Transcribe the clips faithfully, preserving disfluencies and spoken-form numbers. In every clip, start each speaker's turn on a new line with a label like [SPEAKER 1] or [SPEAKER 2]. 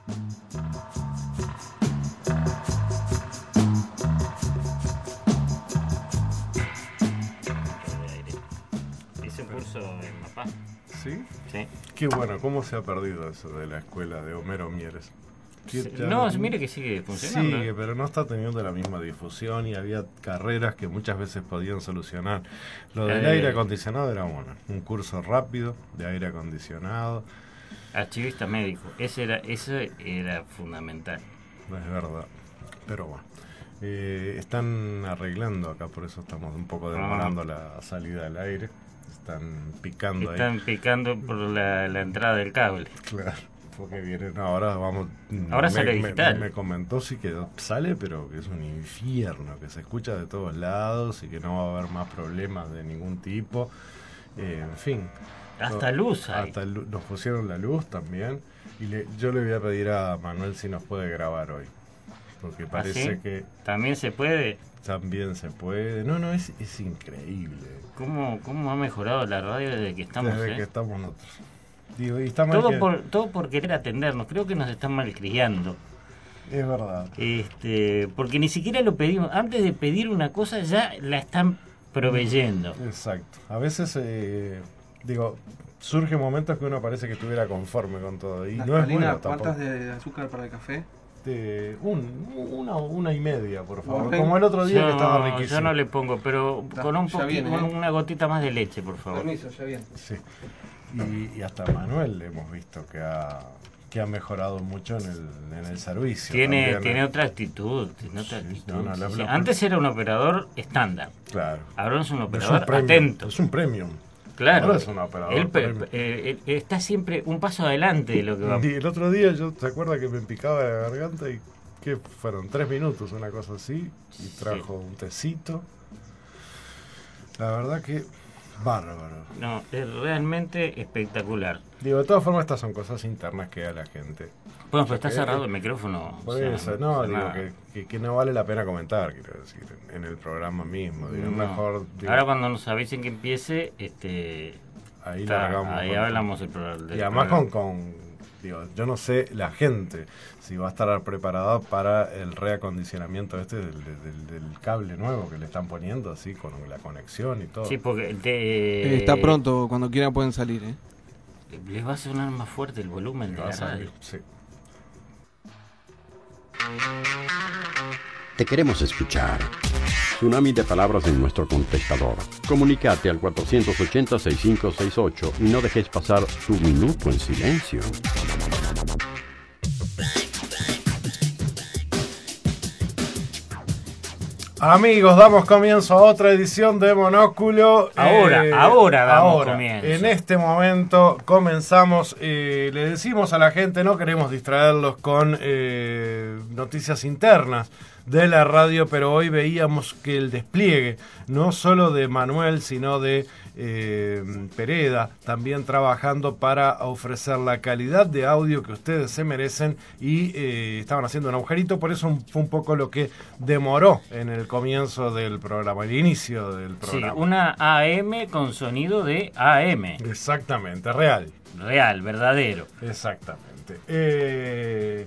[SPEAKER 1] Hice un curso en Mapá.
[SPEAKER 2] ¿Sí?
[SPEAKER 1] Sí.
[SPEAKER 2] Qué bueno, ¿cómo se ha perdido eso de la escuela de Homero Mieres?
[SPEAKER 1] Sí, no, mire que sigue funcionando.
[SPEAKER 2] Sigue, pero no está teniendo la misma difusión y había carreras que muchas veces podían solucionar. Lo del
[SPEAKER 1] Eh,
[SPEAKER 2] aire acondicionado era bueno, un curso rápido de aire acondicionado.
[SPEAKER 1] Archivista médico, ese era, eso era fundamental.
[SPEAKER 2] Es verdad, pero bueno. Eh, están arreglando acá, por eso estamos un poco demorando ah. la salida del aire. Están picando
[SPEAKER 1] Están
[SPEAKER 2] ahí.
[SPEAKER 1] Están picando por la, la entrada del cable.
[SPEAKER 2] Claro. Porque viene, no, ahora vamos.
[SPEAKER 1] Ahora
[SPEAKER 2] me,
[SPEAKER 1] sale digital.
[SPEAKER 2] Me, me comentó sí que sale, pero que es un infierno, que se escucha de todos lados y que no va a haber más problemas de ningún tipo. Eh, en fin.
[SPEAKER 1] Hasta
[SPEAKER 2] no,
[SPEAKER 1] luz hay.
[SPEAKER 2] Hasta luz, nos pusieron la luz también. Y le, yo le voy a pedir a Manuel si nos puede grabar hoy. Porque parece
[SPEAKER 1] ¿Ah, sí?
[SPEAKER 2] que.
[SPEAKER 1] ¿También se puede?
[SPEAKER 2] También se puede. No, no, es, es increíble.
[SPEAKER 1] ¿Cómo, ¿Cómo ha mejorado la radio desde que estamos?
[SPEAKER 2] Desde
[SPEAKER 1] eh?
[SPEAKER 2] que estamos nosotros. Digo, y está mal
[SPEAKER 1] todo,
[SPEAKER 2] que...
[SPEAKER 1] por, todo por querer atendernos, creo que nos están malcriando.
[SPEAKER 2] Es verdad.
[SPEAKER 1] Este, porque ni siquiera lo pedimos. Antes de pedir una cosa ya la están proveyendo.
[SPEAKER 2] Exacto. A veces, eh, digo, surgen momentos que uno parece que estuviera conforme con todo. Y no es bueno tampoco.
[SPEAKER 3] ¿Cuántas de azúcar para el café?
[SPEAKER 2] De un, una, una y media, por favor. Okay. Como el otro día
[SPEAKER 1] yo,
[SPEAKER 2] que estaba riquísimo.
[SPEAKER 1] Yo no le pongo, pero da, con un poquito, ¿eh? Con una gotita más de leche, por favor.
[SPEAKER 3] Permiso, ya bien.
[SPEAKER 2] Sí. Y, y hasta Manuel hemos visto que ha que ha mejorado mucho en el, en el servicio.
[SPEAKER 1] Tiene
[SPEAKER 2] también,
[SPEAKER 1] tiene
[SPEAKER 2] ¿eh?
[SPEAKER 1] otra actitud. Tiene otra
[SPEAKER 2] sí,
[SPEAKER 1] actitud.
[SPEAKER 2] No, no, la,
[SPEAKER 1] sí,
[SPEAKER 2] la,
[SPEAKER 1] antes era un operador estándar.
[SPEAKER 2] Claro.
[SPEAKER 1] Ahora es un operador
[SPEAKER 2] es un premium,
[SPEAKER 1] atento.
[SPEAKER 2] Es un premium.
[SPEAKER 1] Claro.
[SPEAKER 2] Ahora es un operador
[SPEAKER 1] él, eh, él está siempre un paso adelante de lo que va.
[SPEAKER 2] Y el otro día, yo ¿se acuerda que me picaba la garganta y que fueron tres minutos, una cosa así, y trajo sí. un tecito? La verdad que bárbaro.
[SPEAKER 1] No, es realmente espectacular.
[SPEAKER 2] Digo, de todas formas, estas son cosas internas que da la gente.
[SPEAKER 1] Bueno, pero está cerrado el micrófono.
[SPEAKER 2] Por o sea, eso, no, digo que, que, que no vale la pena comentar, quiero decir, en el programa mismo. Digo,
[SPEAKER 1] no.
[SPEAKER 2] mejor, digo,
[SPEAKER 1] ahora cuando nos avisen que empiece, este,
[SPEAKER 2] ahí,
[SPEAKER 1] está,
[SPEAKER 2] largamos
[SPEAKER 1] ahí
[SPEAKER 2] con,
[SPEAKER 1] hablamos el programa.
[SPEAKER 2] Y además con, con, digo, yo no sé la gente si va a estar preparada para el reacondicionamiento este del, del, del cable nuevo que le están poniendo, así, con la conexión y todo.
[SPEAKER 1] Sí, porque te,
[SPEAKER 3] eh, está pronto, cuando quieran pueden salir, ¿eh?
[SPEAKER 1] Les va a sonar más fuerte el volumen de la radio.
[SPEAKER 2] Sí.
[SPEAKER 4] Te queremos escuchar. Tsunami de palabras en nuestro contestador. Comunícate al cuatrocientos ochenta, sesenta y cinco sesenta y ocho y no dejes pasar tu minuto en silencio.
[SPEAKER 2] Amigos, damos comienzo a otra edición de Monóculo.
[SPEAKER 1] Ahora,
[SPEAKER 2] eh,
[SPEAKER 1] ahora damos
[SPEAKER 2] ahora,
[SPEAKER 1] comienzo.
[SPEAKER 2] En este momento comenzamos. Eh, le decimos a la gente, no queremos distraerlos con eh, noticias internas de la radio, pero hoy veíamos que el despliegue, no solo de Manuel, sino de eh, Pereda, también trabajando para ofrecer la calidad de audio que ustedes se merecen, y eh, estaban haciendo un agujerito, por eso fue un poco lo que demoró en el comienzo del programa, el inicio del programa.
[SPEAKER 1] Sí, una A M con sonido de A M.
[SPEAKER 2] Exactamente, real.
[SPEAKER 1] Real, verdadero.
[SPEAKER 2] Exactamente. Eh,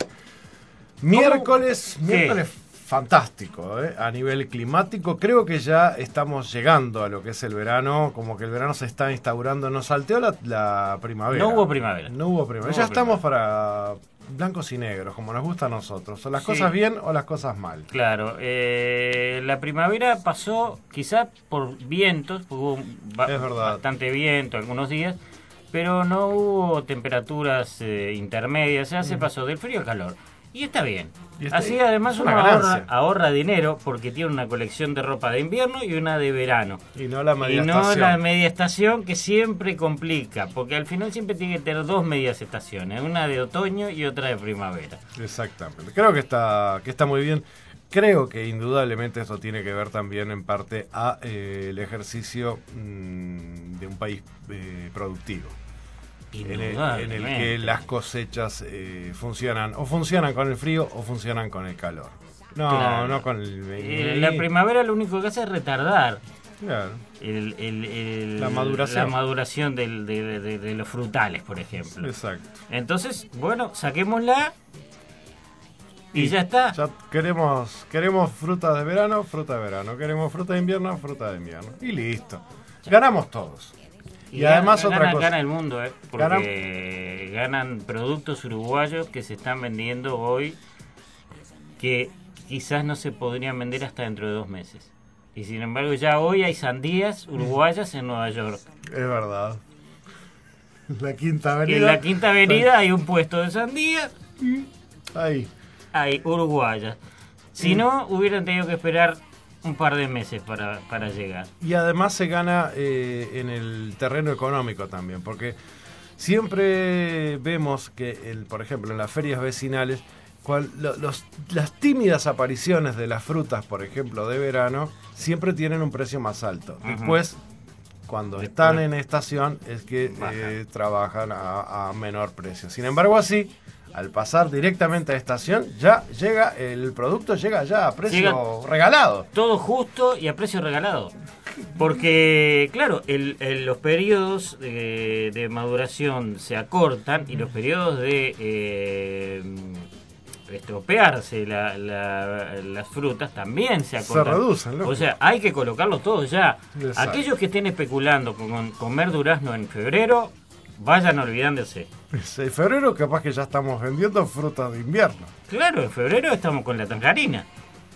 [SPEAKER 2] miércoles,
[SPEAKER 1] ¿Cómo?
[SPEAKER 2] miércoles ¿Qué? Fantástico, ¿eh? A nivel climático. Creo que ya estamos llegando a lo que es el verano, como que el verano se está instaurando. Nos salteó la, la primavera.
[SPEAKER 1] No hubo primavera.
[SPEAKER 2] No hubo primavera.
[SPEAKER 1] No
[SPEAKER 2] ya
[SPEAKER 1] hubo
[SPEAKER 2] estamos
[SPEAKER 1] primavera.
[SPEAKER 2] para blancos y negros, como nos gusta a nosotros. O las
[SPEAKER 1] sí.
[SPEAKER 2] cosas bien o las cosas mal.
[SPEAKER 1] Claro. Eh, la primavera pasó quizá por vientos, hubo ba-
[SPEAKER 2] es verdad.
[SPEAKER 1] bastante viento algunos días, pero no hubo temperaturas eh, intermedias. Ya mm. se pasó del frío al calor. Y está bien. ¿Y está Así además uno ahorra, ahorra dinero porque tiene una colección de ropa de invierno y una de verano.
[SPEAKER 2] Y no la media
[SPEAKER 1] y no
[SPEAKER 2] estación.
[SPEAKER 1] la media estación, que siempre complica, porque al final siempre tiene que tener dos medias estaciones, una de otoño y otra de primavera.
[SPEAKER 2] Exactamente. Creo que está, que está muy bien. Creo que indudablemente esto tiene que ver también en parte a eh, el ejercicio mmm, de un país eh, productivo. En el, en el que las cosechas eh, funcionan o funcionan con el frío o funcionan con el calor. No, claro. no con el...
[SPEAKER 1] Eh, la primavera lo único que hace es retardar
[SPEAKER 2] claro.
[SPEAKER 1] el, el, el,
[SPEAKER 2] la maduración,
[SPEAKER 1] la maduración del, de, de, de los frutales, por ejemplo.
[SPEAKER 2] Exacto.
[SPEAKER 1] Entonces, bueno, saquémosla Y ya está.
[SPEAKER 2] Ya queremos, queremos fruta de verano, fruta de verano. Queremos fruta de invierno, fruta de invierno. Y listo. Ganamos todos.
[SPEAKER 1] Y,
[SPEAKER 2] y además
[SPEAKER 1] gana,
[SPEAKER 2] otra cosa.
[SPEAKER 1] Gana el mundo, ¿eh? Porque Ganan... ganan productos uruguayos que se están vendiendo hoy que quizás no se podrían vender hasta dentro de dos meses. Y sin embargo ya hoy hay sandías uruguayas en Nueva York.
[SPEAKER 2] Es verdad. La Quinta Avenida.
[SPEAKER 1] En la Quinta Avenida hay un puesto de sandías.
[SPEAKER 2] Ahí.
[SPEAKER 1] Hay uruguayas. Si no, hubieran tenido que esperar un par de meses para, para llegar.
[SPEAKER 2] Y además se gana eh, en el terreno económico también, porque siempre vemos que, el, por ejemplo, en las ferias vecinales, cual, lo, los, las tímidas apariciones de las frutas, por ejemplo, de verano, siempre tienen un precio más alto. Uh-huh. Después, cuando Después, están en estación, es que eh, trabajan a, a menor precio. Sin embargo, así, al pasar directamente a estación, ya llega, el producto llega ya a precio llega regalado.
[SPEAKER 1] Todo justo y a precio regalado. Porque, claro, el, el, los periodos de, de maduración se acortan y los periodos de eh, estropearse la, la, las frutas también se acortan.
[SPEAKER 2] Se reducen, loco.
[SPEAKER 1] O sea, hay que colocarlo todo ya.
[SPEAKER 2] Exacto.
[SPEAKER 1] Aquellos que estén especulando con comer durazno en febrero, vayan olvidándose.
[SPEAKER 2] En febrero capaz que ya estamos vendiendo frutas de invierno.
[SPEAKER 1] Claro, en febrero estamos con la tangerina.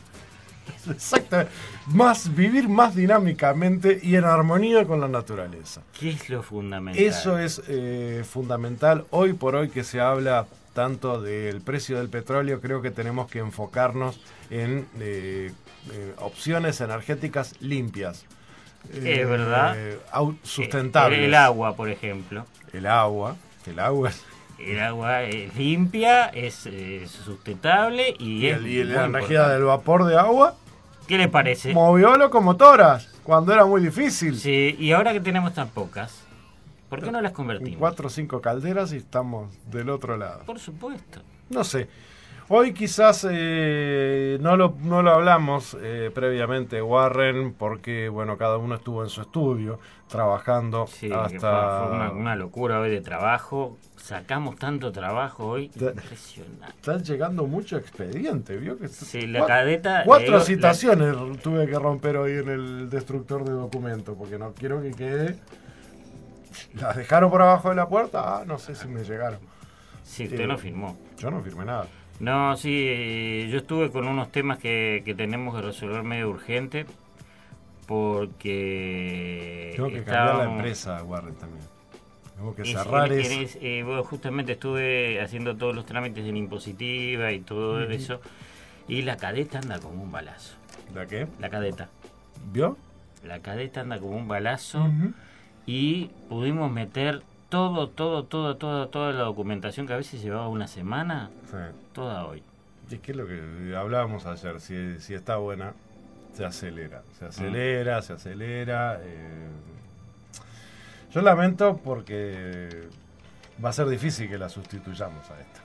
[SPEAKER 2] Exactamente. Más, vivir más dinámicamente y en armonía con la naturaleza.
[SPEAKER 1] ¿Qué es lo fundamental?
[SPEAKER 2] Eso es eh, fundamental. Hoy por hoy que se habla tanto del precio del petróleo, creo que tenemos que enfocarnos en eh, eh, opciones energéticas limpias.
[SPEAKER 1] Es eh, verdad.
[SPEAKER 2] Sustentables.
[SPEAKER 1] El, el agua, por ejemplo.
[SPEAKER 2] El agua. El agua es...
[SPEAKER 1] El agua es limpia, es, es sustentable y,
[SPEAKER 2] y,
[SPEAKER 1] es
[SPEAKER 2] el, y la energía del vapor de agua.
[SPEAKER 1] ¿Qué le parece?
[SPEAKER 2] Movió locomotoras cuando era muy difícil.
[SPEAKER 1] Sí, y ahora que tenemos tan pocas, ¿por qué no las convertimos?
[SPEAKER 2] Cuatro o cinco calderas y estamos del otro lado.
[SPEAKER 1] Por supuesto.
[SPEAKER 2] No sé. Hoy quizás eh, no, lo, no lo hablamos eh, previamente, Warren, porque bueno, cada uno estuvo en su estudio trabajando.
[SPEAKER 1] Sí,
[SPEAKER 2] hasta...
[SPEAKER 1] que fue, fue una, una locura hoy de trabajo. Sacamos tanto trabajo hoy,
[SPEAKER 2] Te,
[SPEAKER 1] impresionante.
[SPEAKER 2] Están llegando mucho expediente, ¿vio? Que
[SPEAKER 1] sí, la cadeta...
[SPEAKER 2] Cuatro
[SPEAKER 1] digo,
[SPEAKER 2] citaciones
[SPEAKER 1] la...
[SPEAKER 2] tuve que romper hoy en el destructor de documentos, porque no quiero que quede... ¿Las dejaron por abajo de la puerta? Ah, no sé si me llegaron.
[SPEAKER 1] Sí, usted eh, no firmó.
[SPEAKER 2] Yo no firmé nada.
[SPEAKER 1] No, sí, yo estuve con unos temas que, que tenemos que resolver medio urgente, porque...
[SPEAKER 2] Tengo que estábamos... cambiar la empresa, Warren, también. Tengo que cerrar
[SPEAKER 1] es,
[SPEAKER 2] eso.
[SPEAKER 1] Es, eh, bueno, justamente estuve haciendo todos los trámites en impositiva y todo uh-huh. eso, y la cadeta anda como un balazo.
[SPEAKER 2] ¿La qué?
[SPEAKER 1] La cadeta.
[SPEAKER 2] ¿Vio?
[SPEAKER 1] La cadeta anda como un balazo
[SPEAKER 2] uh-huh.
[SPEAKER 1] y pudimos meter todo, todo, todo, toda, toda la documentación que a veces llevaba una semana,
[SPEAKER 2] sí.
[SPEAKER 1] toda hoy.
[SPEAKER 2] Y es que es lo que hablábamos ayer, si, si está buena, se acelera, se acelera, uh-huh. se acelera. Eh... Yo lamento porque va a ser difícil que la sustituyamos a esta.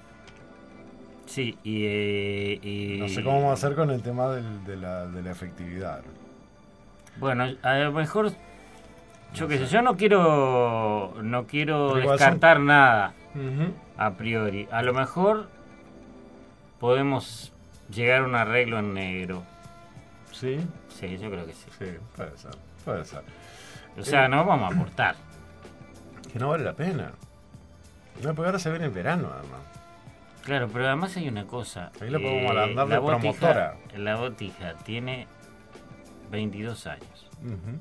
[SPEAKER 1] Sí, y... Eh, y...
[SPEAKER 2] No sé cómo vamos a hacer con el tema del, de, la, de la efectividad.
[SPEAKER 1] Bueno, a lo mejor, yo no qué sé, yo no quiero no quiero descartar son... nada uh-huh. a priori. A lo mejor podemos llegar a un arreglo en negro.
[SPEAKER 2] ¿Sí?
[SPEAKER 1] Sí, yo creo que sí.
[SPEAKER 2] Sí, puede ser, puede ser.
[SPEAKER 1] O sea, eh, no vamos a aportar.
[SPEAKER 2] Que no vale la pena. No, porque ahora se ve en el verano, además.
[SPEAKER 1] Claro, pero además hay una cosa.
[SPEAKER 2] Ahí lo podemos eh, andar de botija, promotora.
[SPEAKER 1] La botija tiene veintidós años.
[SPEAKER 2] Uh-huh.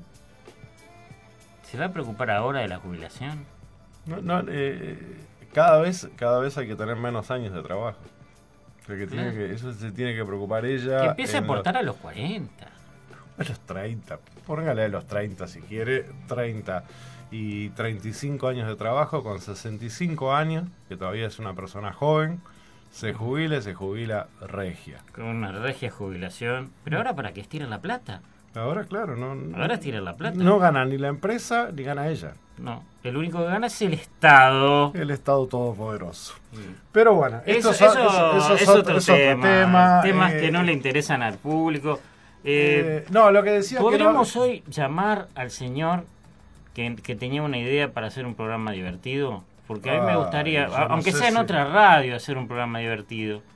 [SPEAKER 1] ¿Se va a preocupar ahora de la jubilación?
[SPEAKER 2] No, no, eh, cada vez, cada vez hay que tener menos años de trabajo. O sea, que tiene sí. que, eso se tiene que preocupar ella.
[SPEAKER 1] Que empiece a aportar los... a los cuarenta.
[SPEAKER 2] A los treinta. Póngale a los treinta si quiere. treinta y treinta y cinco años de trabajo con sesenta y cinco años, que todavía es una persona joven. Se jubila, se jubila regia.
[SPEAKER 1] Con una regia jubilación. Pero ahora, ¿para qué estiran la plata?
[SPEAKER 2] Ahora, claro, no.
[SPEAKER 1] Ahora estiran la plata.
[SPEAKER 2] No gana ni la empresa ni gana ella.
[SPEAKER 1] No, el único que gana es el Estado.
[SPEAKER 2] El Estado todopoderoso. Sí. Pero bueno,
[SPEAKER 1] eso,
[SPEAKER 2] esto
[SPEAKER 1] eso, eso, eso es otro, es otro tema. tema temas
[SPEAKER 2] eh,
[SPEAKER 1] que no le interesan al público.
[SPEAKER 2] Eh, eh, no, lo que decía.
[SPEAKER 1] ¿Podríamos
[SPEAKER 2] que no...
[SPEAKER 1] hoy llamar al señor que, que tenía una idea para hacer un programa divertido? Porque a mí me gustaría, ah, aunque no sea en si... otra radio, hacer un programa divertido.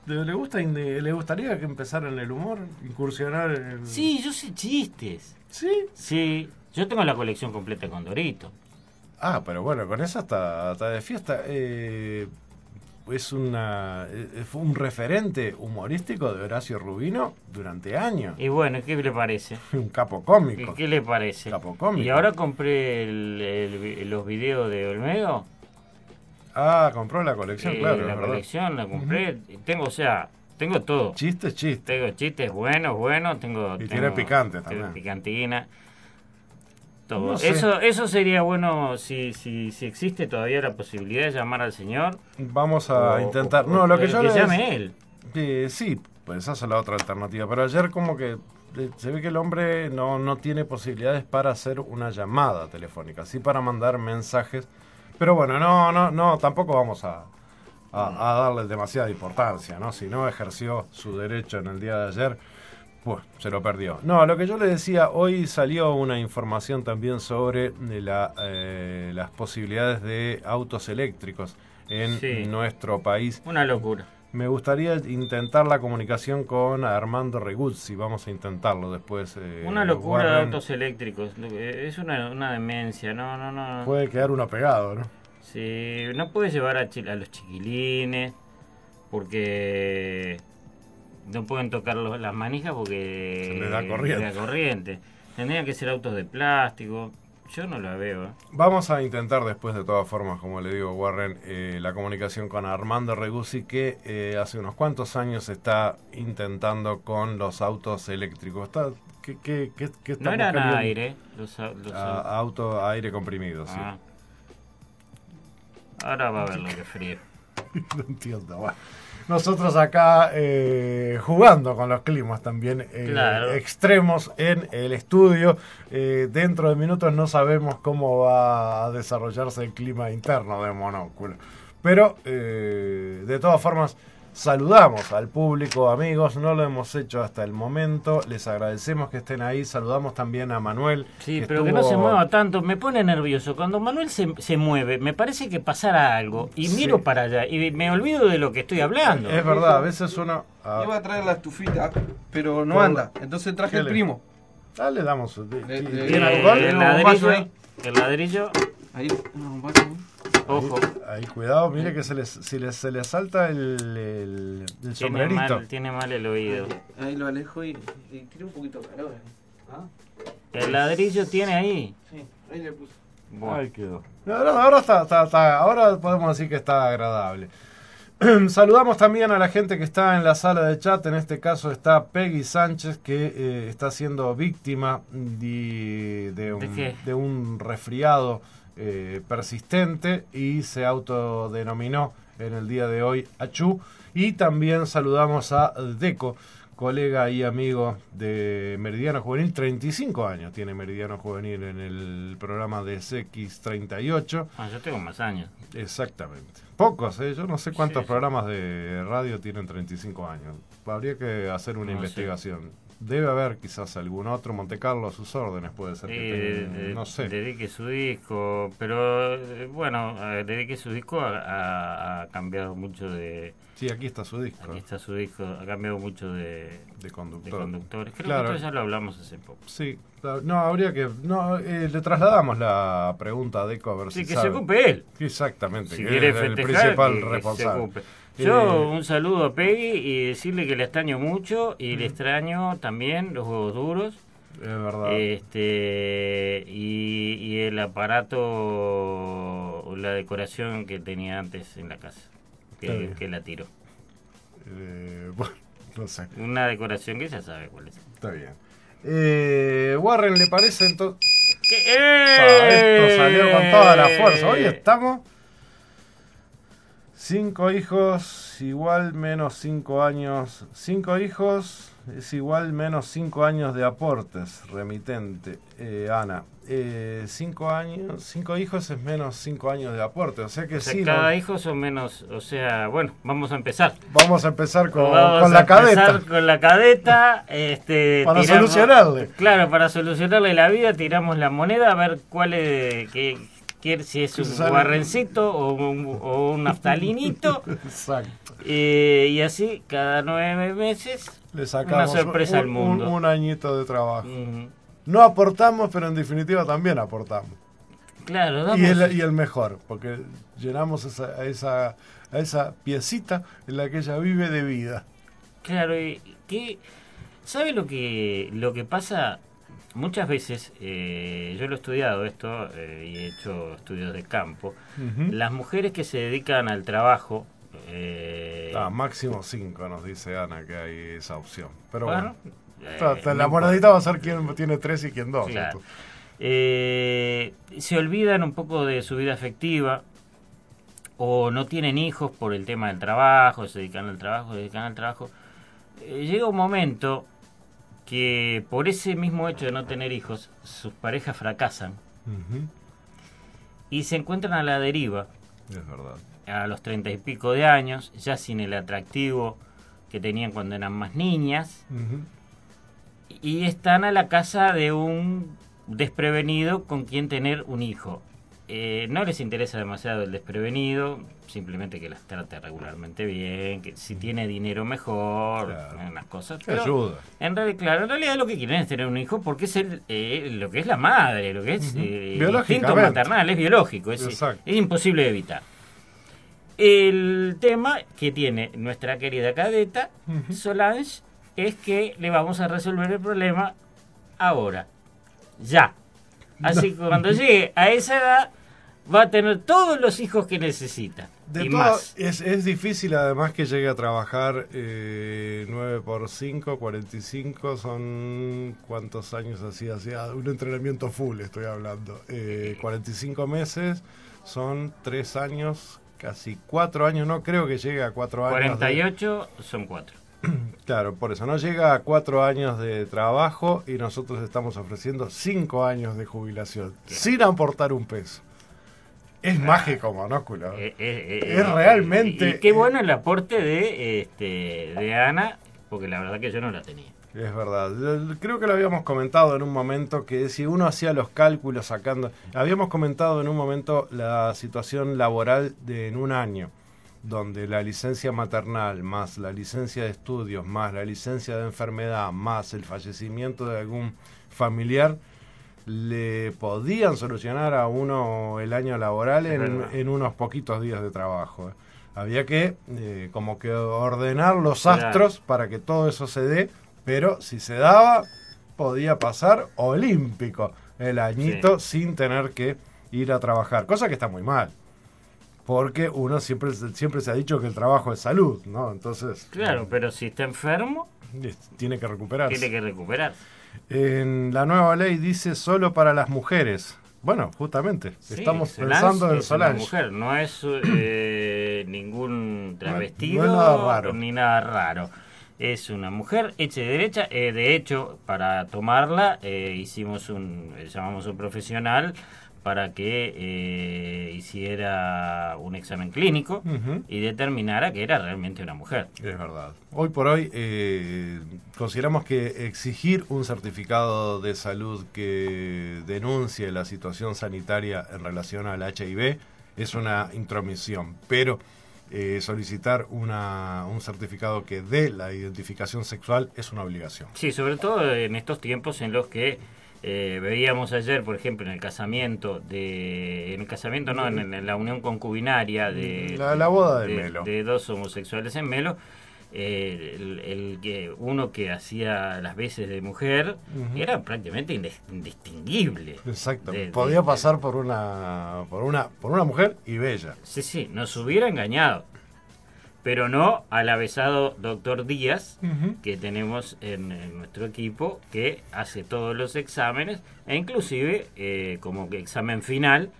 [SPEAKER 2] ¿Le gusta, le gustaría que empezara en el humor? ¿Incursionar en...?
[SPEAKER 1] Sí, yo sé chistes.
[SPEAKER 2] ¿Sí?
[SPEAKER 1] Sí, yo tengo la colección completa de Condorito.
[SPEAKER 2] Ah, pero bueno, con eso hasta, hasta de fiesta. Eh, es una fue un referente humorístico de Horacio Rubino durante años.
[SPEAKER 1] Y bueno, ¿qué le parece?
[SPEAKER 2] Un capo cómico.
[SPEAKER 1] ¿Qué, qué le parece?
[SPEAKER 2] Capo cómico.
[SPEAKER 1] Y ahora compré el, el, los videos de Olmedo.
[SPEAKER 2] Ah, compró la colección,
[SPEAKER 1] eh,
[SPEAKER 2] claro.
[SPEAKER 1] La colección la compré. Uh-huh. Tengo, o sea, tengo todo.
[SPEAKER 2] Chistes, chistes.
[SPEAKER 1] Tengo chistes buenos, buenos. Tengo,
[SPEAKER 2] y
[SPEAKER 1] tengo,
[SPEAKER 2] tiene picante también.
[SPEAKER 1] Tengo picantina. Todo.
[SPEAKER 2] No sé.
[SPEAKER 1] Eso eso sería bueno si, si si existe todavía la posibilidad de llamar al señor.
[SPEAKER 2] Vamos a
[SPEAKER 1] o,
[SPEAKER 2] intentar.
[SPEAKER 1] O,
[SPEAKER 2] no, lo que,
[SPEAKER 1] que
[SPEAKER 2] yo
[SPEAKER 1] que
[SPEAKER 2] le
[SPEAKER 1] llame
[SPEAKER 2] des...
[SPEAKER 1] él.
[SPEAKER 2] Eh, sí, pues esa es la otra alternativa. Pero ayer como que eh, se ve que el hombre no, no tiene posibilidades para hacer una llamada telefónica, sí para mandar mensajes. Pero bueno, no, no, no, tampoco vamos a, a, a darle demasiada importancia, ¿no? Si no ejerció su derecho en el día de ayer, pues se lo perdió. No, lo que yo le decía, hoy salió una información también sobre la, eh, las posibilidades de autos eléctricos en sí. nuestro país.
[SPEAKER 1] Una locura.
[SPEAKER 2] Me gustaría intentar la comunicación con Armando Reguzzi, vamos a intentarlo después. Eh,
[SPEAKER 1] una locura Warren. De autos eléctricos, es una, una demencia, no, no, no.
[SPEAKER 2] Puede quedar uno pegado, ¿no?
[SPEAKER 1] Sí, no puedes llevar a, chi- a los chiquilines porque no pueden tocar los, las manijas porque
[SPEAKER 2] se les da corriente.
[SPEAKER 1] Les da corriente. Tendrían que ser autos de plástico. Yo no la veo. ¿eh?
[SPEAKER 2] Vamos a intentar después, de todas formas, como le digo, Warren, eh, la comunicación con Armando Reguzzi, que eh, hace unos cuantos años está intentando con los autos eléctricos. Está, ¿qué, qué, qué, qué
[SPEAKER 1] no eran queriendo? Aire. Los, los
[SPEAKER 2] a, auto aire comprimido,
[SPEAKER 1] ah.
[SPEAKER 2] sí.
[SPEAKER 1] Ahora va a ver lo que frío.
[SPEAKER 2] No entiendo. Bueno. Nosotros acá eh, jugando con los climas también eh,
[SPEAKER 1] claro.
[SPEAKER 2] extremos en el estudio. Eh, dentro de minutos no sabemos cómo va a desarrollarse el clima interno de Monóculo. Pero eh, de todas formas saludamos al público, amigos. No lo hemos hecho hasta el momento. Les agradecemos que estén ahí. Saludamos también a Manuel.
[SPEAKER 1] Sí,
[SPEAKER 2] que
[SPEAKER 1] pero
[SPEAKER 2] estuvo...
[SPEAKER 1] que no se mueva tanto. Me pone nervioso. Cuando Manuel se, se mueve, me parece que pasara algo. Y
[SPEAKER 2] sí.
[SPEAKER 1] miro para allá. Y me olvido de lo que estoy hablando.
[SPEAKER 2] Es verdad, a veces uno...
[SPEAKER 3] Ah, iba a traer la estufita, pero no anda. Entonces traje el
[SPEAKER 2] le...
[SPEAKER 3] primo.
[SPEAKER 2] Ah, le damos... De,
[SPEAKER 1] de, de, ¿Tiene alcohol? El ladrillo. Ahí. El ladrillo.
[SPEAKER 3] Ahí. No, vaso.
[SPEAKER 1] Ojo.
[SPEAKER 2] Ahí, ahí, cuidado, mire que se les, si les, se les salta el, el, el
[SPEAKER 1] tiene mal, tiene mal el oído.
[SPEAKER 3] Ahí, ahí lo alejo y, y tiro un poquito de calor. ¿Ah?
[SPEAKER 1] ¿El ladrillo tiene ahí?
[SPEAKER 3] Sí, ahí le puse.
[SPEAKER 2] Bueno. Ahí quedó. Ahora, ahora, está, está, está, ahora podemos decir que está agradable. Saludamos también a la gente que está en la sala de chat. En este caso está Peggy Sánchez, que eh, está siendo víctima de, de, un,
[SPEAKER 1] ¿De,
[SPEAKER 2] de un resfriado Eh, persistente y se autodenominó en el día de hoy Achú. Y también saludamos a Deco, colega y amigo de Meridiano Juvenil. Treinta y cinco años tiene Meridiano Juvenil en el programa de C X treinta y ocho.
[SPEAKER 1] Ah, yo tengo más años.
[SPEAKER 2] Exactamente. Pocos, ¿eh? Yo no sé cuántos
[SPEAKER 1] sí,
[SPEAKER 2] programas sí. de radio tienen treinta y cinco años. Habría que hacer una
[SPEAKER 1] no
[SPEAKER 2] investigación.
[SPEAKER 1] Sé.
[SPEAKER 2] Debe haber quizás algún otro. Monte Carlo a sus órdenes puede ser.
[SPEAKER 1] Sí,
[SPEAKER 2] que tenga,
[SPEAKER 1] de,
[SPEAKER 2] no sé.
[SPEAKER 1] Dedique su disco, pero eh, bueno, eh, Dedique su disco ha, ha, ha cambiado mucho de...
[SPEAKER 2] Sí, aquí está su disco.
[SPEAKER 1] Aquí está su disco, ha cambiado mucho de,
[SPEAKER 2] de, conductor.
[SPEAKER 1] de conductores. Creo
[SPEAKER 2] claro.
[SPEAKER 1] que esto ya lo hablamos hace poco.
[SPEAKER 2] Sí, no, habría que... no eh, Le trasladamos la pregunta a Deco a ver
[SPEAKER 1] sí,
[SPEAKER 2] si
[SPEAKER 1] que
[SPEAKER 2] sabe.
[SPEAKER 1] se ocupe él.
[SPEAKER 2] Exactamente,
[SPEAKER 1] si
[SPEAKER 2] que
[SPEAKER 1] quiere
[SPEAKER 2] es
[SPEAKER 1] festejar,
[SPEAKER 2] el principal
[SPEAKER 1] que, que
[SPEAKER 2] responsable.
[SPEAKER 1] se ocupe. Yo eh, un saludo a Peggy y decirle que le extraño mucho y
[SPEAKER 2] uh-huh.
[SPEAKER 1] le extraño también los huevos duros.
[SPEAKER 2] Es verdad.
[SPEAKER 1] Este, y, y el aparato, la decoración que tenía antes en la casa, que, que la tiró.
[SPEAKER 2] Eh, bueno, no sé.
[SPEAKER 1] Una decoración que ya sabe cuál es.
[SPEAKER 2] Está bien. Eh, Warren, ¿le parece entonces?
[SPEAKER 1] ¡Eh!
[SPEAKER 2] Ah, esto salió con toda la fuerza. Hoy estamos... Cinco hijos igual menos cinco años. Cinco hijos es igual menos cinco años de aportes. Remitente, eh, Ana. Eh, cinco años, cinco hijos es menos cinco años de aporte. O sea que
[SPEAKER 1] o sea,
[SPEAKER 2] sí.
[SPEAKER 1] Cada
[SPEAKER 2] no,
[SPEAKER 1] hijo son menos. O sea, bueno, vamos a empezar.
[SPEAKER 2] Vamos a empezar con,
[SPEAKER 1] vamos
[SPEAKER 2] con
[SPEAKER 1] a
[SPEAKER 2] la cadeta.
[SPEAKER 1] Con la cadeta. Este,
[SPEAKER 2] para
[SPEAKER 1] tiramos,
[SPEAKER 2] solucionarle.
[SPEAKER 1] Claro, para solucionarle la vida, tiramos la moneda a ver cuál es. Qué, quiere, si es un guarrencito o un, o un naftalinito.
[SPEAKER 2] Exacto.
[SPEAKER 1] Eh, y así, cada nueve meses,
[SPEAKER 2] le sacamos
[SPEAKER 1] una sorpresa
[SPEAKER 2] un,
[SPEAKER 1] al mundo.
[SPEAKER 2] Un, un añito de trabajo.
[SPEAKER 1] Uh-huh.
[SPEAKER 2] No aportamos, pero en definitiva también aportamos.
[SPEAKER 1] Claro, damos.
[SPEAKER 2] Y el, y el mejor, porque llenamos esa, a, esa, a esa piecita en la que ella vive de vida.
[SPEAKER 1] Claro, y que, ¿sabe lo que, lo que pasa? Muchas veces, eh, yo lo he estudiado esto eh, y he hecho estudios de campo, uh-huh. Las mujeres que se dedican al trabajo... Eh,
[SPEAKER 2] ah, máximo cinco nos dice Ana que hay esa opción. Pero
[SPEAKER 1] bueno,
[SPEAKER 2] bueno
[SPEAKER 1] eh,
[SPEAKER 2] la
[SPEAKER 1] no
[SPEAKER 2] monedita va a ser quién tiene tres y quién dos.
[SPEAKER 1] Claro. Eh, se olvidan un poco de su vida afectiva o no tienen hijos por el tema del trabajo, se dedican al trabajo, se dedican al trabajo. Eh, llega un momento que por ese mismo hecho de no tener hijos, sus parejas fracasan uh-huh. y se encuentran a la deriva.
[SPEAKER 2] Es verdad.
[SPEAKER 1] A los treinta y pico de años, ya sin el atractivo que tenían cuando eran más niñas, uh-huh. y están a la casa de un desprevenido con quien tener un hijo. Eh, no les interesa demasiado el desprevenido, simplemente que las trate regularmente bien, que si tiene dinero mejor, claro. Unas cosas.
[SPEAKER 2] Pero ayuda.
[SPEAKER 1] En realidad, claro, en realidad lo que quieren es tener un hijo porque es el, eh, lo que es la madre, lo que es uh-huh. eh, el instinto maternal, es biológico, es, es imposible de evitar. El tema que tiene nuestra querida cadeta, uh-huh. Solange, es que le vamos a resolver el problema ahora, ya. Así que cuando llegue a esa edad, va a tener todos los hijos que necesita.
[SPEAKER 2] De
[SPEAKER 1] y
[SPEAKER 2] todo,
[SPEAKER 1] más.
[SPEAKER 2] Es, es difícil además que llegue a trabajar eh, nueve por cinco, cuarenta y cinco, son ¿cuántos años hacía? Hacía un entrenamiento full, estoy hablando. Eh, cuarenta y cinco meses, son tres años, casi cuatro años, no creo que llegue a cuatro años.
[SPEAKER 1] cuarenta y ocho de... son cuatro.
[SPEAKER 2] Claro, por eso no llega a cuatro años de trabajo y nosotros estamos ofreciendo cinco años de jubilación, ¿qué? Sin aportar un peso. Es ah, mágico, monóculo.
[SPEAKER 1] Eh, eh,
[SPEAKER 2] es eh, realmente...
[SPEAKER 1] Y, y qué bueno el aporte de, este, de Ana, porque la verdad que yo no la tenía.
[SPEAKER 2] Es verdad. Creo que lo habíamos comentado en un momento, que si uno hacía los cálculos sacando... Habíamos comentado en un momento la situación laboral de en un año, donde la licencia maternal, más la licencia de estudios, más la licencia de enfermedad, más el fallecimiento de algún familiar, le podían solucionar a uno el año laboral en, en unos poquitos días de trabajo. Había que eh, como que ordenar los astros claro. para que todo eso se dé, pero si se daba, podía pasar olímpico el añito sí. sin tener que ir a trabajar, cosa que está muy mal. Porque uno siempre, siempre se ha dicho que el trabajo es salud, ¿no? Entonces...
[SPEAKER 1] Claro, pero si está enfermo...
[SPEAKER 2] Tiene que recuperarse.
[SPEAKER 1] Tiene que recuperarse.
[SPEAKER 2] En la nueva ley dice solo para las mujeres. Bueno, justamente, sí, estamos Solange pensando en Solange.
[SPEAKER 1] Es una mujer, no es eh, ningún travestido
[SPEAKER 2] no, no es nada raro.
[SPEAKER 1] Ni nada raro. Es una mujer hecha y derecha. Eh, de hecho, para tomarla, eh, hicimos un, llamamos un profesional para que eh, hiciera un examen clínico uh-huh. y determinara que era realmente una mujer.
[SPEAKER 2] Es verdad. Hoy por hoy eh, consideramos que exigir un certificado de salud que denuncie la situación sanitaria en relación al H I V es una intromisión, pero eh, solicitar una, un certificado que dé la identificación sexual es una obligación.
[SPEAKER 1] Sí, sobre todo en estos tiempos en los que Eh, veíamos ayer, por ejemplo, en el casamiento de, en el casamiento no, en, en la unión concubinaria de
[SPEAKER 2] la, la boda de,
[SPEAKER 1] de
[SPEAKER 2] Melo,
[SPEAKER 1] de dos homosexuales en Melo, eh, el, el que uno que hacía las veces de mujer uh-huh. era prácticamente indistinguible.
[SPEAKER 2] Exacto.
[SPEAKER 1] De,
[SPEAKER 2] Podía
[SPEAKER 1] de,
[SPEAKER 2] pasar por una, por una, por una mujer y bella.
[SPEAKER 1] Sí, sí, nos hubiera engañado. Pero no al avesado doctor Díaz, uh-huh. que tenemos en, en nuestro equipo, que hace todos los exámenes, e inclusive, eh, como que examen final,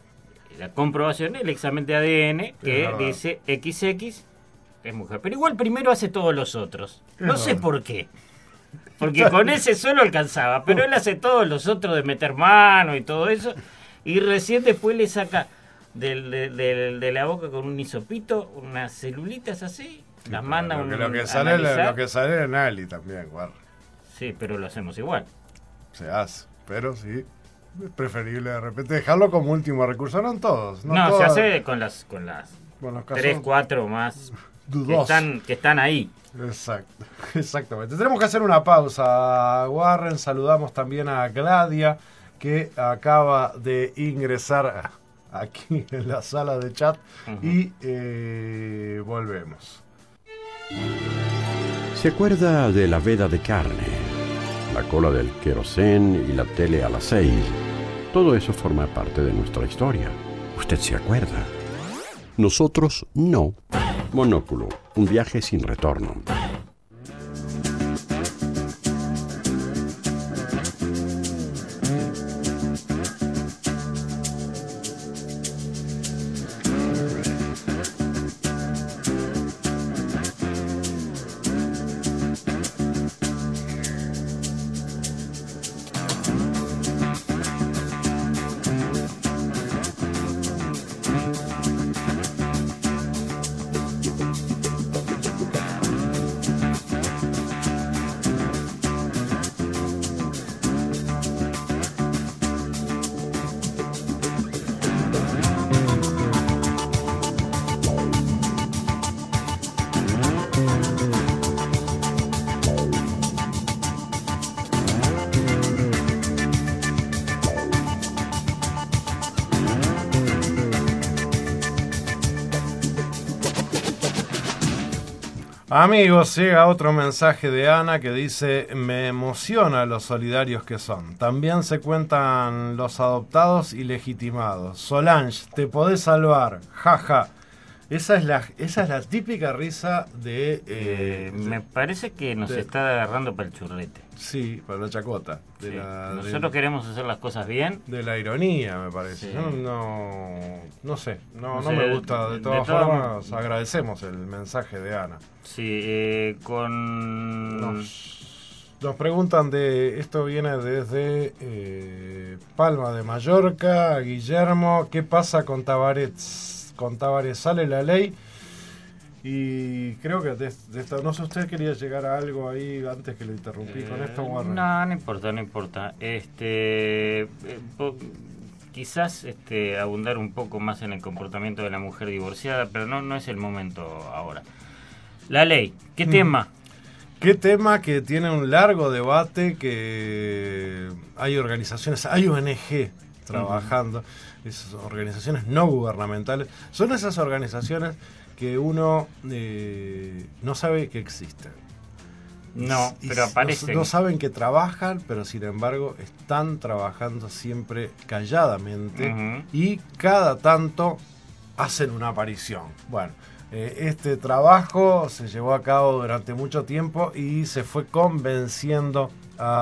[SPEAKER 1] la comprobación del examen de A D N, que dice equis equis, es mujer. Pero igual primero hace todos los otros. No sé por qué. Porque con ese solo alcanzaba, pero él hace todos los otros de meter mano y todo eso, y recién después le saca... Del, de, de, de la boca con un hisopito, unas celulitas así, las manda
[SPEAKER 2] lo,
[SPEAKER 1] un,
[SPEAKER 2] que, lo que sale
[SPEAKER 1] analizar.
[SPEAKER 2] Lo que sale en Ali también, guarda.
[SPEAKER 1] Sí, pero lo hacemos igual.
[SPEAKER 2] Se hace, pero sí. Es preferible de repente dejarlo como último recurso, no en todos. No,
[SPEAKER 1] no
[SPEAKER 2] todas,
[SPEAKER 1] se hace con las con las
[SPEAKER 2] con los
[SPEAKER 1] tres,
[SPEAKER 2] casos
[SPEAKER 1] cuatro más que
[SPEAKER 2] dudosos.
[SPEAKER 1] están, que están ahí.
[SPEAKER 2] Exacto, exactamente. Tenemos que hacer una pausa, Warren. Saludamos también a Gladia, que acaba de ingresar aquí en la sala de chat. Uh-huh. Y eh, volvemos.
[SPEAKER 4] ¿Se acuerda de la veda de carne? La cola del querosén y la tele a las seis. Todo eso forma parte de nuestra historia. ¿Usted se acuerda? Nosotros no. Monóculo, un viaje sin retorno.
[SPEAKER 2] Amigos, llega otro mensaje de Ana que dice: me emociona los solidarios que son. También se cuentan los adoptados y legitimados. Solange, te podés salvar, jaja. Esa es la, esa es la típica risa de... Eh,
[SPEAKER 1] eh, me parece que nos de, está agarrando para el churrete.
[SPEAKER 2] Sí, para la chacota. De
[SPEAKER 1] sí.
[SPEAKER 2] la,
[SPEAKER 1] Nosotros
[SPEAKER 2] de,
[SPEAKER 1] queremos hacer las cosas bien.
[SPEAKER 2] De la ironía, me parece. Sí. Yo no, no sé, no, no,
[SPEAKER 1] no sé,
[SPEAKER 2] me gusta. De, de todas
[SPEAKER 1] de
[SPEAKER 2] formas,
[SPEAKER 1] todo...
[SPEAKER 2] agradecemos el mensaje de Ana.
[SPEAKER 1] Sí, eh, con...
[SPEAKER 2] Nos, nos preguntan de... Esto viene desde eh, Palma de Mallorca, Guillermo. ¿Qué pasa con Tabarets? Con Tabaré sale la ley y creo que de, de esta, no sé, usted quería llegar a algo ahí antes que lo interrumpí eh, con esto, Warren.
[SPEAKER 1] No, no importa, no importa. Este, eh, po, quizás este, abundar un poco más en el comportamiento de la mujer divorciada, pero no, no es el momento ahora. La ley, ¿qué mm. tema?
[SPEAKER 2] ¿Qué tema que tiene un largo debate, que hay organizaciones, hay O N G trabajando, uh-huh. esas organizaciones no gubernamentales, son esas organizaciones que uno eh, no sabe que existen.
[SPEAKER 1] No, y, pero aparecen.
[SPEAKER 2] No, no saben que trabajan, pero sin embargo están trabajando siempre calladamente, uh-huh. y cada tanto hacen una aparición. Bueno, eh, este trabajo se llevó a cabo durante mucho tiempo y se fue convenciendo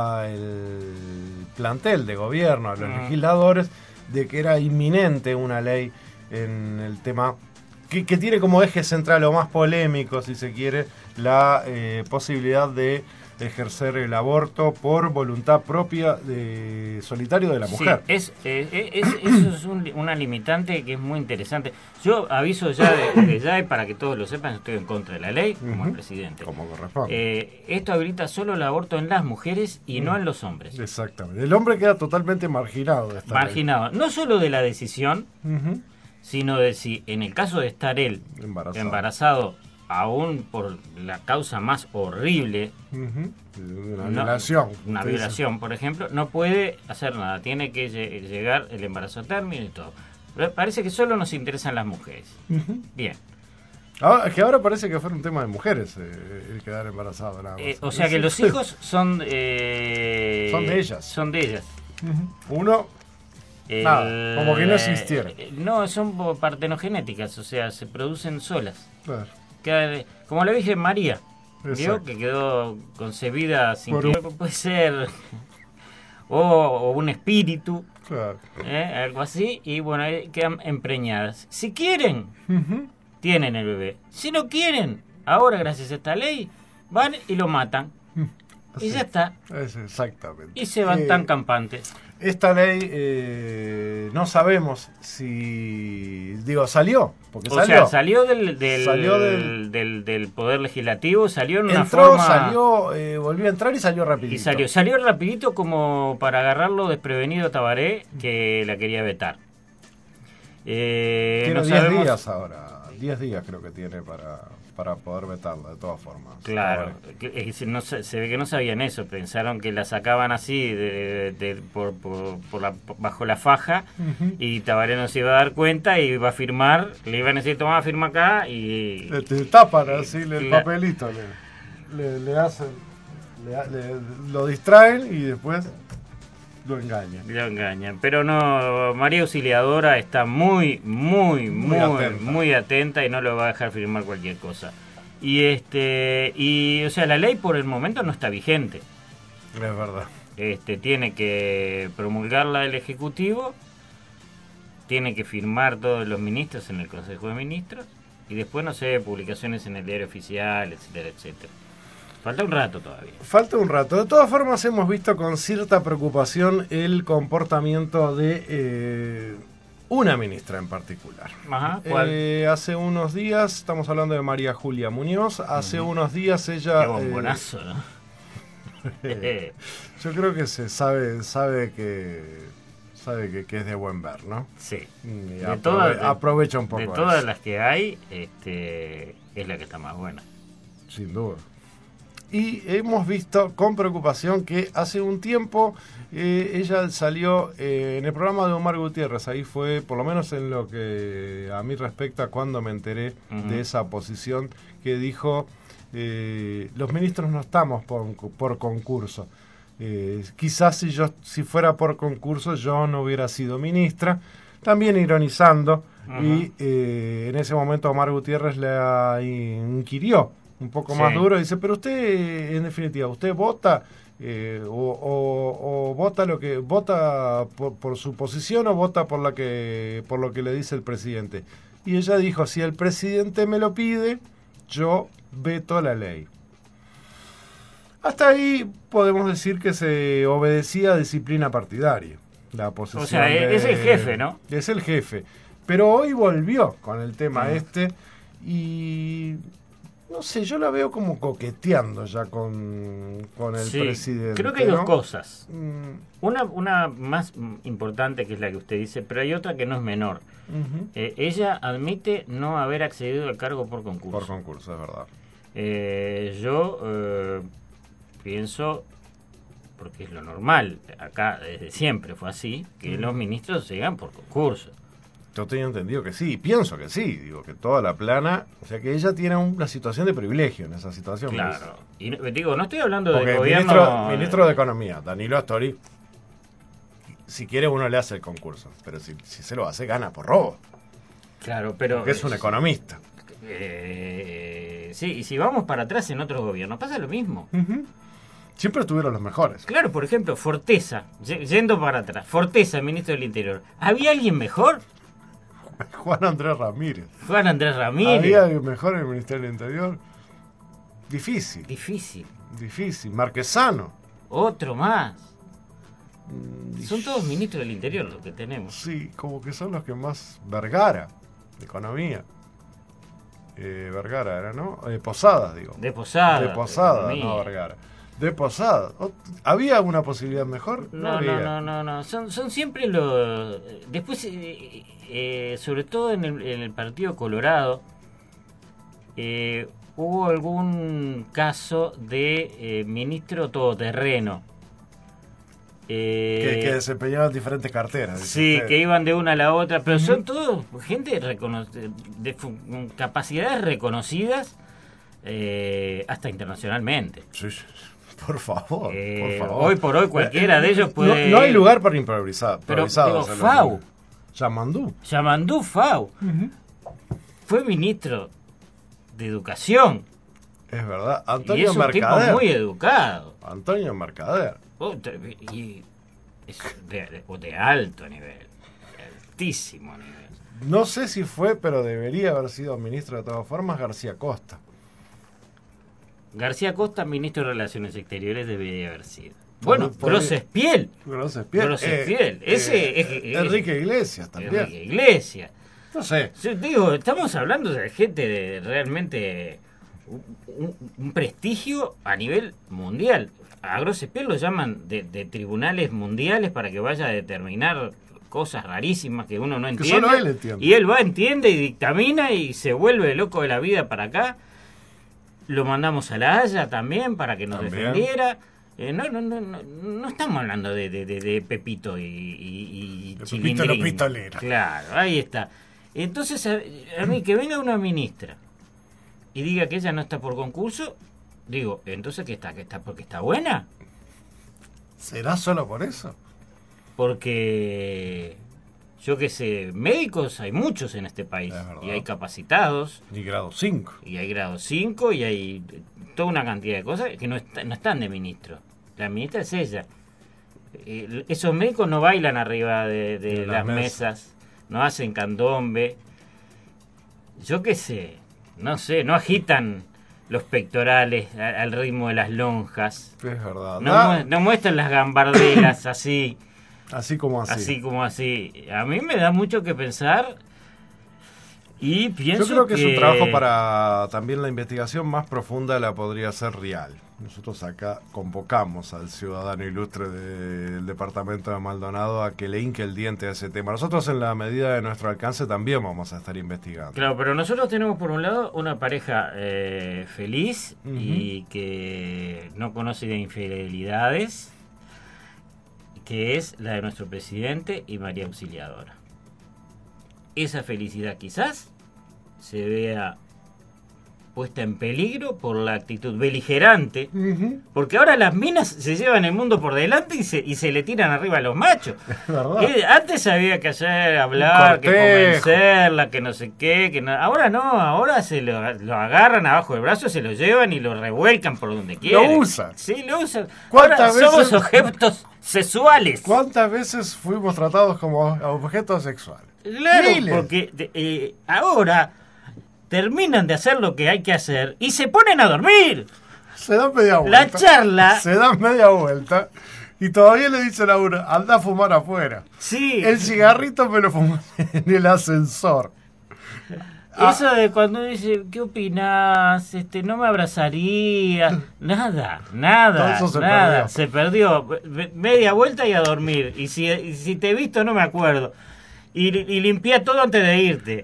[SPEAKER 2] al plantel de gobierno, a los uh-huh. legisladores, de que era inminente una ley en el tema que, que tiene como eje central, o más polémico si se quiere, la eh, posibilidad de ejercer el aborto por voluntad propia de solitario de la mujer.
[SPEAKER 1] Sí, es, eh, es, eso es un, una limitante que es muy interesante. Yo aviso ya de, de ya, para que todos lo sepan, estoy en contra de la ley, como uh-huh. el presidente.
[SPEAKER 2] Como corresponde.
[SPEAKER 1] Eh, esto habilita solo el aborto en las mujeres y uh-huh. no en los hombres.
[SPEAKER 2] Exactamente. El hombre queda totalmente marginado de esta
[SPEAKER 1] Marginado,
[SPEAKER 2] ley.
[SPEAKER 1] No solo de la decisión,
[SPEAKER 2] uh-huh.
[SPEAKER 1] sino de si en el caso de estar él embarazado, embarazado aún por la causa más horrible,
[SPEAKER 2] uh-huh. una no, violación,
[SPEAKER 1] una violación, dice? Por ejemplo, no puede hacer nada, tiene que lle- llegar el embarazo a término y todo. Pero parece que solo nos interesan las mujeres. Uh-huh. Bien.
[SPEAKER 2] Ahora, es que ahora parece que fue un tema de mujeres eh, el quedar embarazado. Nada más.
[SPEAKER 1] Eh, o sea que los hijos son eh,
[SPEAKER 2] son de ellas.
[SPEAKER 1] Son de ellas.
[SPEAKER 2] Uh-huh. Uno, el, nada, como que no existiera.
[SPEAKER 1] Eh, no, son partenogenéticas, o sea, se producen solas.
[SPEAKER 2] Claro.
[SPEAKER 1] Como la Virgen María, ¿vio? Que quedó concebida sin
[SPEAKER 2] Por
[SPEAKER 1] que un... puede ser o, o un espíritu,
[SPEAKER 2] claro.
[SPEAKER 1] ¿eh? Algo así, y bueno, quedan empreñadas. Si quieren, uh-huh. tienen el bebé. Si no quieren, ahora gracias a esta ley van y lo matan. Y sí, ya está.
[SPEAKER 2] Es exactamente.
[SPEAKER 1] Y se van eh, tan campantes.
[SPEAKER 2] Esta ley eh, no sabemos si... Digo, salió. Porque
[SPEAKER 1] o
[SPEAKER 2] salió.
[SPEAKER 1] sea, salió del, del,
[SPEAKER 2] salió
[SPEAKER 1] del, del, del Poder Legislativo, salió en una
[SPEAKER 2] entró,
[SPEAKER 1] forma...
[SPEAKER 2] salió, eh, volvió a entrar y salió rapidito.
[SPEAKER 1] Y salió, salió rapidito como para agarrarlo desprevenido a Tabaré, que la quería vetar. Eh,
[SPEAKER 2] tiene
[SPEAKER 1] no
[SPEAKER 2] diez
[SPEAKER 1] sabemos...
[SPEAKER 2] días ahora. diez días creo que tiene para... para poder vetarla, de todas formas.
[SPEAKER 1] Claro, que, que no, se ve que no sabían eso, pensaron que la sacaban así de, de, de, por, por, por la, bajo la faja, uh-huh. y Tabaré no se iba a dar cuenta y iba a firmar, le iban a decir, toma, firma acá, y...
[SPEAKER 2] Le te tapan así el la, papelito, le, le, le hacen, le, le, lo distraen y después lo engañan.
[SPEAKER 1] Lo engañan, pero no, María Auxiliadora está muy, muy, muy, muy atenta. muy atenta y no lo va a dejar firmar cualquier cosa. Y este, y o sea, la ley por el momento no está vigente.
[SPEAKER 2] Es verdad.
[SPEAKER 1] Este, tiene que promulgarla el Ejecutivo, tiene que firmar todos los ministros en el Consejo de Ministros, y después, no sé, publicaciones en el diario oficial, etcétera, etcétera. Falta un rato todavía.
[SPEAKER 2] Falta un rato. De todas formas, hemos visto con cierta preocupación el comportamiento de eh, una ministra en particular.
[SPEAKER 1] Ajá, ¿cuál?
[SPEAKER 2] Eh, hace unos días, estamos hablando de María Julia Muñoz, hace uh-huh. unos días ella...
[SPEAKER 1] Qué bombonazo, eh,
[SPEAKER 2] ¿no? Yo creo que se sabe, sabe que... sabe que, que es de buen ver, ¿no?
[SPEAKER 1] Sí.
[SPEAKER 2] Y aprove- todas, aprovecha un poco.
[SPEAKER 1] De todas eso. Las que hay, este, es la que está más buena.
[SPEAKER 2] Sin duda. Y hemos visto con preocupación que hace un tiempo eh, ella salió eh, en el programa de Omar Gutiérrez. Ahí fue, por lo menos en lo que a mí respecta, cuando me enteré uh-huh. de esa posición, que dijo, eh, los ministros no estamos por, por concurso. Eh, quizás si yo si fuera por concurso yo no hubiera sido ministra. También ironizando. Uh-huh. Y eh, en ese momento Omar Gutiérrez le inquirió un poco sí. más duro, dice, pero usted, en definitiva, usted vota eh, o, o, o vota lo que vota por, por su posición o vota por la que por lo que le dice el presidente. Y ella dijo, si el presidente me lo pide, yo veto la ley. Hasta ahí podemos decir que se obedecía a disciplina partidaria. La posición
[SPEAKER 1] o sea,
[SPEAKER 2] de,
[SPEAKER 1] es el jefe, ¿no?
[SPEAKER 2] Es el jefe. Pero hoy volvió con el tema uh-huh. este y... no sé, yo la veo como coqueteando ya con, con el
[SPEAKER 1] sí,
[SPEAKER 2] presidente.
[SPEAKER 1] Creo que hay
[SPEAKER 2] ¿no?
[SPEAKER 1] dos cosas. Mm. Una, una más importante, que es la que usted dice, pero hay otra que no es menor. Uh-huh. Eh, ella admite no haber accedido al cargo por concurso.
[SPEAKER 2] Por concurso, es verdad.
[SPEAKER 1] Eh, yo eh, pienso, porque es lo normal, acá desde siempre fue así, que uh-huh. los ministros llegan por concurso.
[SPEAKER 2] Yo tenía entendido que sí, pienso que sí, digo que toda la plana, o sea que ella tiene una situación de privilegio en esa situación.
[SPEAKER 1] Claro, y digo, no estoy hablando
[SPEAKER 2] porque
[SPEAKER 1] del gobierno...
[SPEAKER 2] Ministro, ministro de Economía, Danilo Astori, si quiere uno le hace el concurso, pero si, si se lo hace, gana por robo.
[SPEAKER 1] Claro, pero...
[SPEAKER 2] Porque es un economista.
[SPEAKER 1] Eh, sí, y si vamos para atrás en otros gobiernos, pasa lo mismo.
[SPEAKER 2] Uh-huh. Siempre estuvieron los mejores.
[SPEAKER 1] Claro, por ejemplo, Forteza, yendo para atrás, Forteza, ministro del Interior, ¿había alguien mejor?
[SPEAKER 2] Juan Andrés Ramírez.
[SPEAKER 1] Juan Andrés Ramírez.
[SPEAKER 2] ¿Había alguien mejor en el Ministerio del Interior? Difícil.
[SPEAKER 1] Difícil.
[SPEAKER 2] Difícil. Marquesano.
[SPEAKER 1] Otro más. Mm, son todos ministros del Interior los que tenemos.
[SPEAKER 2] Sí, como que son los que más... Vergara, de Economía. Eh, Vergara era, ¿no? Eh, Posadas, digo.
[SPEAKER 1] De Posadas.
[SPEAKER 2] De Posadas, no Vergara. De Posadas. ¿Había alguna posibilidad mejor?
[SPEAKER 1] No, no, no, no, no. Son, son siempre los... Después, eh, eh, sobre todo en el, en el Partido Colorado, eh, hubo algún caso de eh, ministro todoterreno.
[SPEAKER 2] Eh, que, que desempeñaban diferentes carteras.
[SPEAKER 1] Sí, usted. Que iban de una a la otra, pero uh-huh. son todos gente recono- de con capacidades reconocidas eh, hasta internacionalmente.
[SPEAKER 2] Sí, sí. Por favor,
[SPEAKER 1] eh,
[SPEAKER 2] por favor.
[SPEAKER 1] Hoy por hoy cualquiera eh, de ellos puede...
[SPEAKER 2] No, no hay lugar para improvisar.
[SPEAKER 1] Pero, pero Fau.
[SPEAKER 2] Yamandú.
[SPEAKER 1] Yamandú Fau. Uh-huh. Fue ministro de Educación.
[SPEAKER 2] Es verdad. Antonio
[SPEAKER 1] y es un
[SPEAKER 2] Mercader.
[SPEAKER 1] Tipo muy educado.
[SPEAKER 2] Antonio Mercader.
[SPEAKER 1] Oh, y es de, de, de alto nivel. Altísimo nivel.
[SPEAKER 2] No sé si fue, pero debería haber sido ministro de todas formas, García Costa.
[SPEAKER 1] García Costa, ministro de Relaciones Exteriores, debería haber sido. Bueno, Grossespiel.
[SPEAKER 2] Grossespiel.
[SPEAKER 1] Grossespiel.
[SPEAKER 2] Eh,
[SPEAKER 1] Ese
[SPEAKER 2] eh, es, Enrique Iglesias también.
[SPEAKER 1] Enrique Iglesias.
[SPEAKER 2] No sé.
[SPEAKER 1] Yo digo, estamos hablando de gente de realmente un, un prestigio a nivel mundial. A Grossespiel lo llaman de, de tribunales mundiales para que vaya a determinar cosas rarísimas que uno no entiende.
[SPEAKER 2] Que solo él entiende.
[SPEAKER 1] Y él va, entiende y dictamina y se vuelve loco de la vida para acá. Lo mandamos a La Haya también para que nos
[SPEAKER 2] también.
[SPEAKER 1] defendiera. Eh, no, no, no, no, no estamos hablando de, de, de, de Pepito y, y, y
[SPEAKER 2] de Pepito lo pistolero.
[SPEAKER 1] Claro, ahí está. Entonces, a, a mí que venga una ministra y diga que ella no está por concurso, digo, entonces ¿qué está? ¿Que está porque está buena?
[SPEAKER 2] ¿Será solo por eso?
[SPEAKER 1] Porque yo qué sé, médicos hay muchos en este país y hay capacitados.
[SPEAKER 2] Y grado cinco.
[SPEAKER 1] Y hay grado cinco y hay toda una cantidad de cosas que no, está, no están de ministro. La ministra es ella. Eh, esos médicos no bailan arriba de, de, de las mesa. mesas, no hacen candombe. Yo qué sé, no sé, no agitan los pectorales a, al ritmo de las lonjas.
[SPEAKER 2] Es verdad.
[SPEAKER 1] No, ah. mu- no muestran las gambarderas así.
[SPEAKER 2] Así como así.
[SPEAKER 1] Así como así. A mí me da mucho que pensar y pienso
[SPEAKER 2] Yo creo que,
[SPEAKER 1] que
[SPEAKER 2] es un trabajo para también la investigación más profunda la podría ser real. Nosotros acá convocamos al ciudadano ilustre del departamento de Maldonado a que le hinque el diente a ese tema. Nosotros en la medida de nuestro alcance también vamos a estar investigando.
[SPEAKER 1] Claro, pero nosotros tenemos por un lado una pareja eh, feliz uh-huh. y que no conoce de infidelidades, que es la de nuestro presidente y María Auxiliadora. Esa felicidad quizás se vea puesta en peligro por la actitud beligerante, uh-huh. porque ahora las minas se llevan el mundo por delante y se, y se le tiran arriba a los machos. Eh, antes había que hacer hablar, que convencerla, que no sé qué, que no, ahora no, ahora se lo, lo agarran abajo del brazo, se lo llevan y lo revuelcan por donde quieren.
[SPEAKER 2] Lo usan.
[SPEAKER 1] Sí, lo usan.
[SPEAKER 2] ¿Cuántas
[SPEAKER 1] ahora
[SPEAKER 2] veces,
[SPEAKER 1] somos objetos sexuales.
[SPEAKER 2] ¿Cuántas veces fuimos tratados como objetos sexuales?
[SPEAKER 1] Claro, Miles. porque eh, ahora terminan de hacer lo que hay que hacer y se ponen a dormir.
[SPEAKER 2] Se dan media vuelta.
[SPEAKER 1] La charla.
[SPEAKER 2] Se dan media vuelta y todavía le dicen a uno, anda a fumar afuera.
[SPEAKER 1] Sí.
[SPEAKER 2] El cigarrito me lo fumé en el ascensor.
[SPEAKER 1] Eso de cuando dice, ¿qué opinás? Este, no me abrazaría. Nada, nada,
[SPEAKER 2] se
[SPEAKER 1] nada.
[SPEAKER 2] Perdió.
[SPEAKER 1] Se perdió. Media vuelta y a dormir. Y si, y si te he visto no me acuerdo. Y, y limpia todo antes de irte.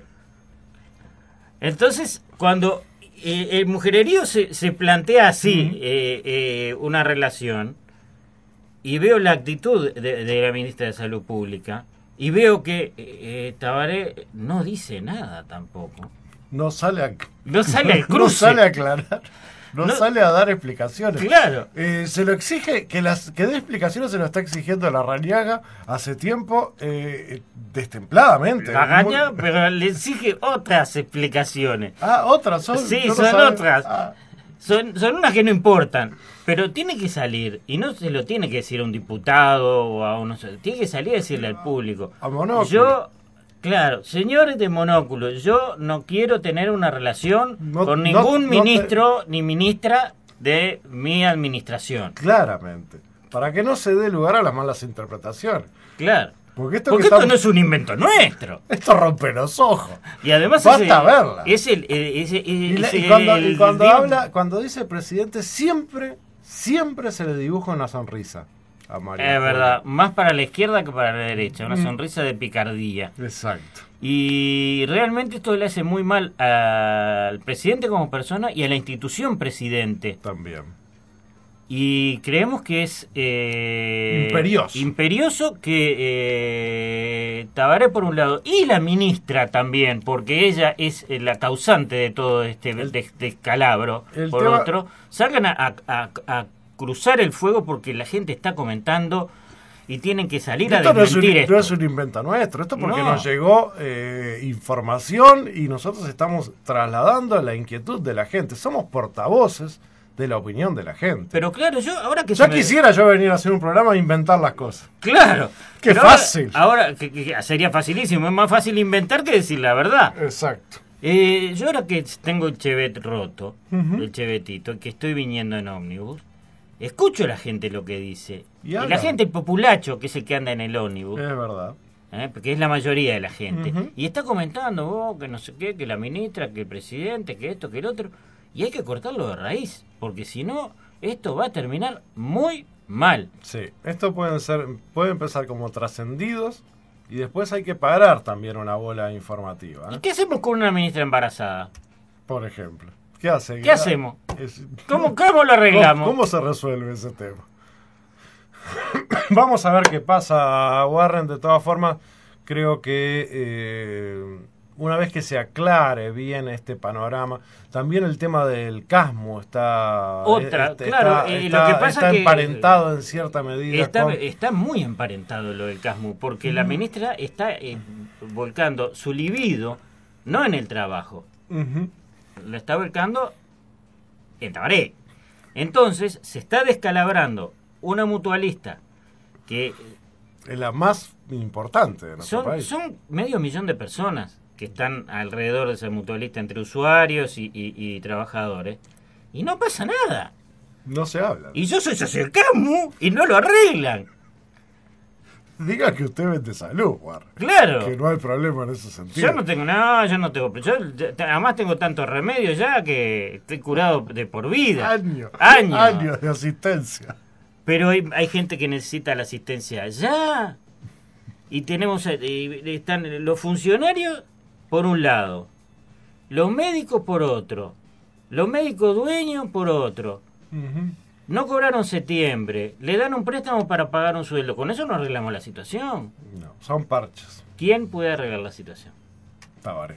[SPEAKER 1] Entonces, cuando eh, el mujererío se, se plantea así, uh-huh. eh, eh, una relación, y veo la actitud de, de la ministra de Salud Pública, y veo que eh, Tabaré no dice nada tampoco.
[SPEAKER 2] No sale a,
[SPEAKER 1] no sale al cruce.
[SPEAKER 2] No sale a aclarar. No, no sale a dar explicaciones.
[SPEAKER 1] Claro.
[SPEAKER 2] Eh, se lo exige, que las que dé explicaciones se lo está exigiendo la Rañaga hace tiempo, eh, destempladamente.
[SPEAKER 1] La Rañaga, muy... pero le exige otras explicaciones.
[SPEAKER 2] Ah, otras son.
[SPEAKER 1] Sí, son no otras. Ah. Son, son unas que no importan. Pero tiene que salir, y no se lo tiene que decir a un diputado o a uno. Tiene que salir a decirle al público.
[SPEAKER 2] A Monóculo.
[SPEAKER 1] Yo. Claro, señores de Monóculo, yo no quiero tener una relación no, con ningún no, ministro no te... ni ministra de mi administración.
[SPEAKER 2] Claramente, para que no se dé lugar a las malas interpretaciones.
[SPEAKER 1] Claro,
[SPEAKER 2] porque esto,
[SPEAKER 1] porque
[SPEAKER 2] que
[SPEAKER 1] esto
[SPEAKER 2] estamos...
[SPEAKER 1] no es un invento nuestro.
[SPEAKER 2] Esto rompe los ojos.
[SPEAKER 1] Y además
[SPEAKER 2] basta
[SPEAKER 1] ese,
[SPEAKER 2] verla.
[SPEAKER 1] Es el, es el,
[SPEAKER 2] y,
[SPEAKER 1] es
[SPEAKER 2] y
[SPEAKER 1] el,
[SPEAKER 2] cuando,
[SPEAKER 1] el,
[SPEAKER 2] y cuando
[SPEAKER 1] el,
[SPEAKER 2] habla, cuando dice el presidente, siempre, siempre se le dibuja una sonrisa. A María
[SPEAKER 1] es verdad, más para la izquierda que para la derecha, una sonrisa de picardía.
[SPEAKER 2] Exacto.
[SPEAKER 1] Y realmente esto le hace muy mal al presidente como persona y a la institución presidente.
[SPEAKER 2] También.
[SPEAKER 1] Y creemos que es eh,
[SPEAKER 2] imperioso.
[SPEAKER 1] imperioso que eh, Tabaré por un lado y la ministra también, porque ella es la causante de todo este descalabro, de por tema... otro, salgan a, a, a cruzar el fuego porque la gente está comentando y tienen que salir
[SPEAKER 2] esto
[SPEAKER 1] a desmentir
[SPEAKER 2] no es un,
[SPEAKER 1] esto.
[SPEAKER 2] No es un invento nuestro, esto porque
[SPEAKER 1] no.
[SPEAKER 2] nos llegó eh, información y nosotros estamos trasladando la inquietud de la gente. Somos portavoces de la opinión de la gente.
[SPEAKER 1] Pero claro, yo ahora que...
[SPEAKER 2] Ya quisiera me... yo venir a hacer un programa e inventar las cosas.
[SPEAKER 1] Claro.
[SPEAKER 2] Qué fácil.
[SPEAKER 1] Ahora, ahora que, que sería facilísimo, es más fácil inventar que decir la verdad.
[SPEAKER 2] Exacto.
[SPEAKER 1] Eh, yo ahora que tengo el Chevet roto,
[SPEAKER 2] Uh-huh.
[SPEAKER 1] el Chevetito, que estoy viniendo en ómnibus, escucho a la gente lo que dice.
[SPEAKER 2] Y
[SPEAKER 1] Y
[SPEAKER 2] hablan.
[SPEAKER 1] la gente, el populacho, que es el que anda en el ómnibus,
[SPEAKER 2] Es verdad.
[SPEAKER 1] ¿eh? Porque es la mayoría de la gente.
[SPEAKER 2] Ujú.
[SPEAKER 1] Y está comentando, oh, que no sé qué, que la ministra, que el presidente, que esto, que el otro. Y hay que cortarlo de raíz, porque si no, esto va a terminar muy mal.
[SPEAKER 2] Sí, esto pueden ser, puede empezar como trascendidos y después hay que parar también una bola informativa,
[SPEAKER 1] ¿Y
[SPEAKER 2] ¿eh?
[SPEAKER 1] qué hacemos con una ministra embarazada?
[SPEAKER 2] Por ejemplo. ¿Qué hace?
[SPEAKER 1] ¿Qué hacemos?
[SPEAKER 2] Es-
[SPEAKER 1] ¿Cómo, cómo lo arreglamos?
[SPEAKER 2] ¿Cómo, cómo se resuelve ese tema? Vamos a ver qué pasa, Warren. De todas formas, creo que eh, una vez que se aclare bien este panorama, también el tema del casmo está,
[SPEAKER 1] Otra,
[SPEAKER 2] está,
[SPEAKER 1] claro, eh, lo que pasa
[SPEAKER 2] está
[SPEAKER 1] que
[SPEAKER 2] emparentado en cierta medida
[SPEAKER 1] Está,
[SPEAKER 2] con...
[SPEAKER 1] está muy emparentado lo del Casmu, porque
[SPEAKER 2] Mm.
[SPEAKER 1] la ministra está eh, volcando su libido, no en el trabajo,
[SPEAKER 2] Ujú.
[SPEAKER 1] la está volcando en Tabaré. Entonces, se está descalabrando una mutualista que
[SPEAKER 2] Es la más importante de nuestro
[SPEAKER 1] son,
[SPEAKER 2] país.
[SPEAKER 1] son medio millón de personas que están alrededor de esa mutualista, entre usuarios y, y- y trabajadores, y no pasa nada.
[SPEAKER 2] No se habla.
[SPEAKER 1] Y yo soy socio del Casmu y no lo arreglan.
[SPEAKER 2] Diga que usted vende salud, Warren.
[SPEAKER 1] Claro.
[SPEAKER 2] Que no hay problema en ese sentido.
[SPEAKER 1] Yo no tengo nada, yo no tengo. Yo, yo- además tengo tantos remedios ya que estoy curado de por vida.
[SPEAKER 2] Años.
[SPEAKER 1] Años.
[SPEAKER 2] Años de asistencia.
[SPEAKER 1] Pero hay, hay gente que necesita la asistencia ya. Y tenemos. eh, eh, están los funcionarios por un lado, los médicos por otro, los médicos dueños por otro.
[SPEAKER 2] Ujú.
[SPEAKER 1] No cobraron septiembre, le dan un préstamo para pagar un sueldo. Con eso no arreglamos la situación.
[SPEAKER 2] No, son parches.
[SPEAKER 1] ¿Quién puede arreglar la situación?
[SPEAKER 2] Tabaré.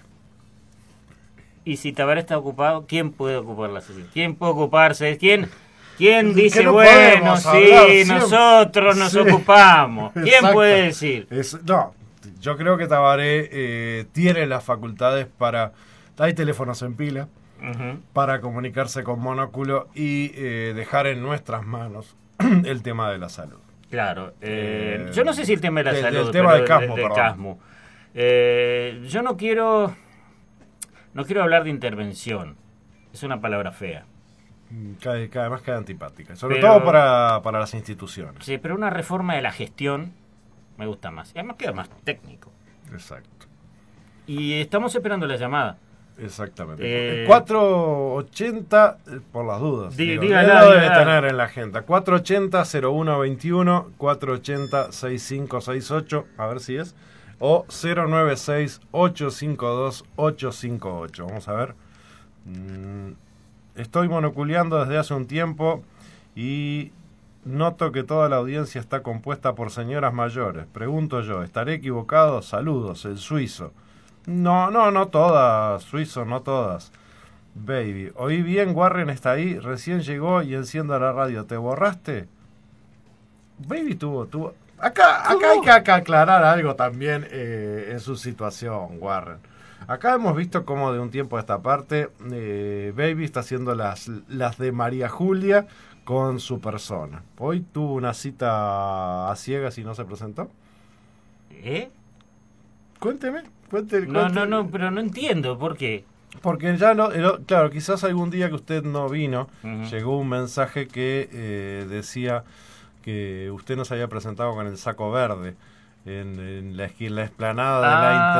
[SPEAKER 1] Y si Tabaré está ocupado, ¿quién puede ocupar la situación? ¿Quién puede ocuparse? ¿Quién, quién
[SPEAKER 2] Que
[SPEAKER 1] dice,
[SPEAKER 2] no
[SPEAKER 1] bueno,
[SPEAKER 2] podemos
[SPEAKER 1] sí,
[SPEAKER 2] hablar siempre"?
[SPEAKER 1] nosotros nos
[SPEAKER 2] Sí.
[SPEAKER 1] ocupamos? ¿Quién
[SPEAKER 2] Exacto.
[SPEAKER 1] puede decir?
[SPEAKER 2] Es- no, yo creo que Tabaré eh, tiene las facultades para... Hay teléfonos en pila
[SPEAKER 1] Ujú.
[SPEAKER 2] para comunicarse con Monóculo y eh, dejar en nuestras manos el tema de la salud.
[SPEAKER 1] Claro. eh,
[SPEAKER 2] Eh,
[SPEAKER 1] yo no sé si el tema de la
[SPEAKER 2] del-
[SPEAKER 1] salud,
[SPEAKER 2] del tema
[SPEAKER 1] pero
[SPEAKER 2] del Casmu,
[SPEAKER 1] del
[SPEAKER 2] perdón.
[SPEAKER 1] Casmu. Eh, yo no quiero, no quiero hablar de intervención. Es una palabra fea.
[SPEAKER 2] Mm, Cada, cada más queda antipática. Sobre
[SPEAKER 1] Pero-
[SPEAKER 2] todo para, para las instituciones.
[SPEAKER 1] Sí, pero una reforma de la gestión me gusta más. Y además queda más técnico.
[SPEAKER 2] Exacto.
[SPEAKER 1] Y estamos esperando la llamada.
[SPEAKER 2] Exactamente.
[SPEAKER 1] Eh,
[SPEAKER 2] cuatrocientos ochenta, eh, por las dudas.
[SPEAKER 1] Di-
[SPEAKER 2] digo,
[SPEAKER 1] dígala,
[SPEAKER 2] él lo debe
[SPEAKER 1] dígala.
[SPEAKER 2] tener en la agenda. cuatrocientos ochenta cero uno veintiuno, cuatrocientos ochenta sesenta y cinco sesenta y ocho, a ver si es. O cero nueve seis ocho cinco dos ocho cinco ocho. Vamos a ver. Mm, Estoy monoculeando desde hace un tiempo y noto que toda la audiencia está compuesta por señoras mayores. Pregunto yo, ¿estaré equivocado? Saludos, el suizo. No, no, no todas, suizo, no todas. Baby, oí bien, Warren está ahí, recién llegó y encienda la radio. ¿Te borraste? Baby tuvo, tuvo... Acá, acá hay que acá aclarar algo también eh, en su situación, Warren. Acá hemos visto cómo de un tiempo a esta parte eh, Baby está haciendo las, las de María Julia con su persona. Hoy tuvo una cita a ciegas y no se presentó.
[SPEAKER 1] ¿Eh?
[SPEAKER 2] Cuénteme, cuénteme.
[SPEAKER 1] No, no,
[SPEAKER 2] cuénteme.
[SPEAKER 1] no, pero no entiendo por qué.
[SPEAKER 2] Porque ya no, el- claro, quizás algún día que usted no vino,
[SPEAKER 1] Ujú.
[SPEAKER 2] llegó un mensaje que eh, decía que usted nos había presentado con el saco verde en, en la, esqui- la explanada de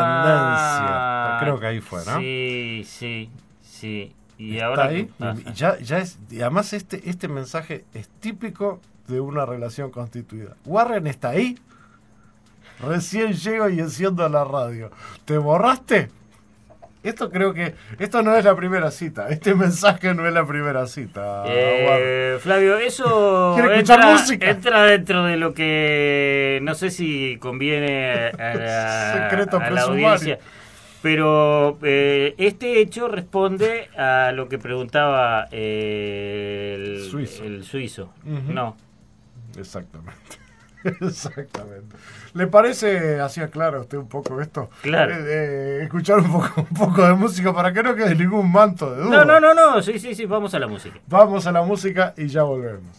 [SPEAKER 2] la
[SPEAKER 1] Ah,
[SPEAKER 2] Intendencia. Creo que ahí fue, ¿no?
[SPEAKER 1] Sí, sí, sí. Y
[SPEAKER 2] Está
[SPEAKER 1] ahora
[SPEAKER 2] ahí.
[SPEAKER 1] ¿qué pasa?
[SPEAKER 2] Y ya, ya es, y además este, este mensaje es típico de una relación constituida. Warren está ahí. Recién llego y enciendo la radio. ¿Te borraste? Esto creo que... Esto no es la primera cita. Este mensaje no es la primera cita. Warren.
[SPEAKER 1] Eh, Flavio, eso
[SPEAKER 2] ¿Quiere escuchar
[SPEAKER 1] entra,
[SPEAKER 2] música?
[SPEAKER 1] entra dentro de lo que no sé si conviene a la,
[SPEAKER 2] Secreto
[SPEAKER 1] a la
[SPEAKER 2] presumario.
[SPEAKER 1] audiencia, pero eh, este hecho responde a lo que preguntaba eh, el
[SPEAKER 2] Suizo.
[SPEAKER 1] el suizo.
[SPEAKER 2] Ujú.
[SPEAKER 1] No,
[SPEAKER 2] Exactamente. Exactamente. ¿Le parece, así aclara usted un poco esto?
[SPEAKER 1] Claro.
[SPEAKER 2] Eh, eh, escuchar un poco, un poco de música para que no quede ningún manto de
[SPEAKER 1] no,
[SPEAKER 2] duda.
[SPEAKER 1] no, no, no, sí, sí, sí, vamos a la música.
[SPEAKER 2] Vamos a la música y ya volvemos.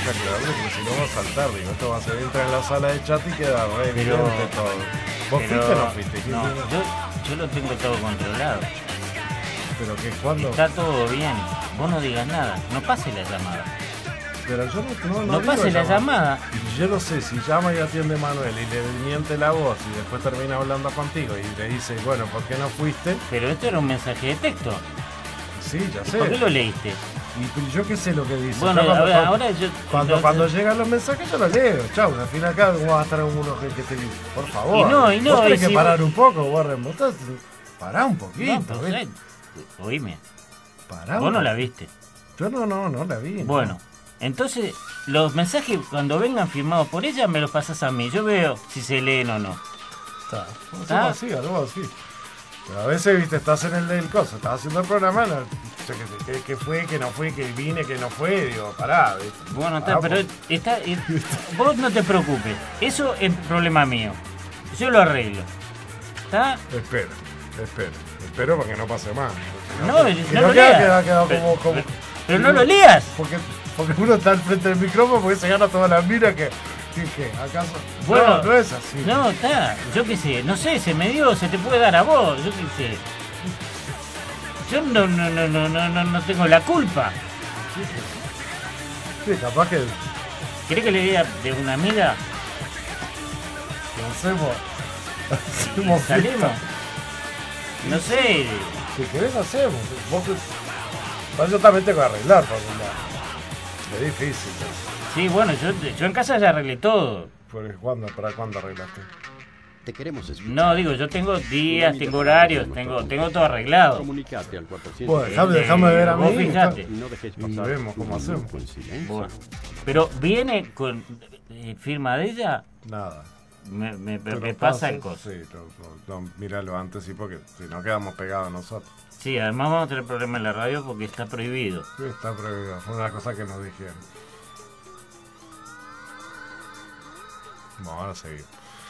[SPEAKER 2] que aclararle porque si no va a saltar, digo, esto va a ser, entra en la sala de chat y queda re evidente todo. ¿Vos
[SPEAKER 1] pero,
[SPEAKER 2] fuiste o no fuiste?
[SPEAKER 1] No, yo, yo lo tengo todo controlado.
[SPEAKER 2] Pero que cuando...
[SPEAKER 1] Está todo bien, vos no digas nada, no pase la llamada.
[SPEAKER 2] Pero yo no, no, no,
[SPEAKER 1] no pase la llamada.
[SPEAKER 2] Yo no sé, si llama y atiende Manuel y le miente la voz y después termina hablando contigo y le dice, bueno, ¿por qué no fuiste?
[SPEAKER 1] Pero esto era un mensaje de texto.
[SPEAKER 2] Sí, ya sé.
[SPEAKER 1] ¿Por qué lo leíste?
[SPEAKER 2] Y yo qué sé lo que dice.
[SPEAKER 1] Bueno,
[SPEAKER 2] cuando,
[SPEAKER 1] ahora,
[SPEAKER 2] cuando,
[SPEAKER 1] ahora yo...
[SPEAKER 2] Cuando,
[SPEAKER 1] entonces...
[SPEAKER 2] cuando llegan los mensajes yo los leo. Chau, al final acá vamos a estar uno que, que te... Por favor.
[SPEAKER 1] Y no, y no.
[SPEAKER 2] Vos tenés
[SPEAKER 1] y
[SPEAKER 2] que
[SPEAKER 1] si
[SPEAKER 2] parar
[SPEAKER 1] vos...
[SPEAKER 2] un poco, Warren. Vos estás... Pará un poquito.
[SPEAKER 1] No, pues, eh, oíme.
[SPEAKER 2] Pará.
[SPEAKER 1] Vos no la viste.
[SPEAKER 2] Yo no, no, no la vi.
[SPEAKER 1] Bueno, no. Entonces los mensajes cuando vengan firmados por ella me los pasas a mí. Yo veo si se leen o no.
[SPEAKER 2] Está. ¿Está? Así, algo así. Pero a veces, viste, estás en el del coso, estás haciendo el programa, no, que, que, que fue, que no fue, que vine, que no fue, digo, pará, ¿viste?
[SPEAKER 1] Bueno, está, pero está, eh, vos no te preocupes, eso es problema mío, yo lo arreglo, ¿está?
[SPEAKER 2] Espero, espero, espero porque no pase más.
[SPEAKER 1] No, no,
[SPEAKER 2] no,
[SPEAKER 1] no
[SPEAKER 2] lo
[SPEAKER 1] lo
[SPEAKER 2] leas.
[SPEAKER 1] leas.
[SPEAKER 2] Queda,
[SPEAKER 1] Pero,
[SPEAKER 2] como, como,
[SPEAKER 1] pero, pero no lo leas.
[SPEAKER 2] Porque, porque uno está al frente del micrófono porque se gana toda la mira que... ¿Qué? ¿Acaso?
[SPEAKER 1] Bueno,
[SPEAKER 2] no, no es así.
[SPEAKER 1] No, está, yo qué sé, no sé, se me dio, se te puede dar a vos, yo qué sé. Yo no, no, no, no, no, no, no tengo la culpa.
[SPEAKER 2] Sí, capaz que...
[SPEAKER 1] ¿Querés que le diga de una amiga?
[SPEAKER 2] ¿Qué hacemos? ¿Hacemos
[SPEAKER 1] ¿Salimos? No sé.
[SPEAKER 2] Si querés hacemos. Vos que... Yo también tengo que arreglar, porque es difícil.
[SPEAKER 1] Sí, bueno, yo, yo en casa ya arreglé todo.
[SPEAKER 2] ¿Cuándo, ¿Para cuándo arreglaste?
[SPEAKER 4] Te queremos escuchar.
[SPEAKER 1] No, digo, yo tengo días, tengo horarios, tengo, tengo todo arreglado.
[SPEAKER 4] Comunicate al cuatrocientos.
[SPEAKER 2] Bueno, déjame, déjame ver a mí.
[SPEAKER 1] Vos fijate.
[SPEAKER 4] Y no dejes pasar.
[SPEAKER 2] Y vemos cómo hacemos.
[SPEAKER 1] Bueno, pero viene con eh, firma de ella.
[SPEAKER 2] Nada.
[SPEAKER 1] Me, me, me pasa el coso.
[SPEAKER 2] Sí, no, no, míralo antes, sí, porque si no quedamos pegados nosotros.
[SPEAKER 1] Sí, además vamos a tener problemas en la radio porque está prohibido.
[SPEAKER 2] Sí, está prohibido. Fue una cosa que nos dijeron. Vamos, ahora seguir.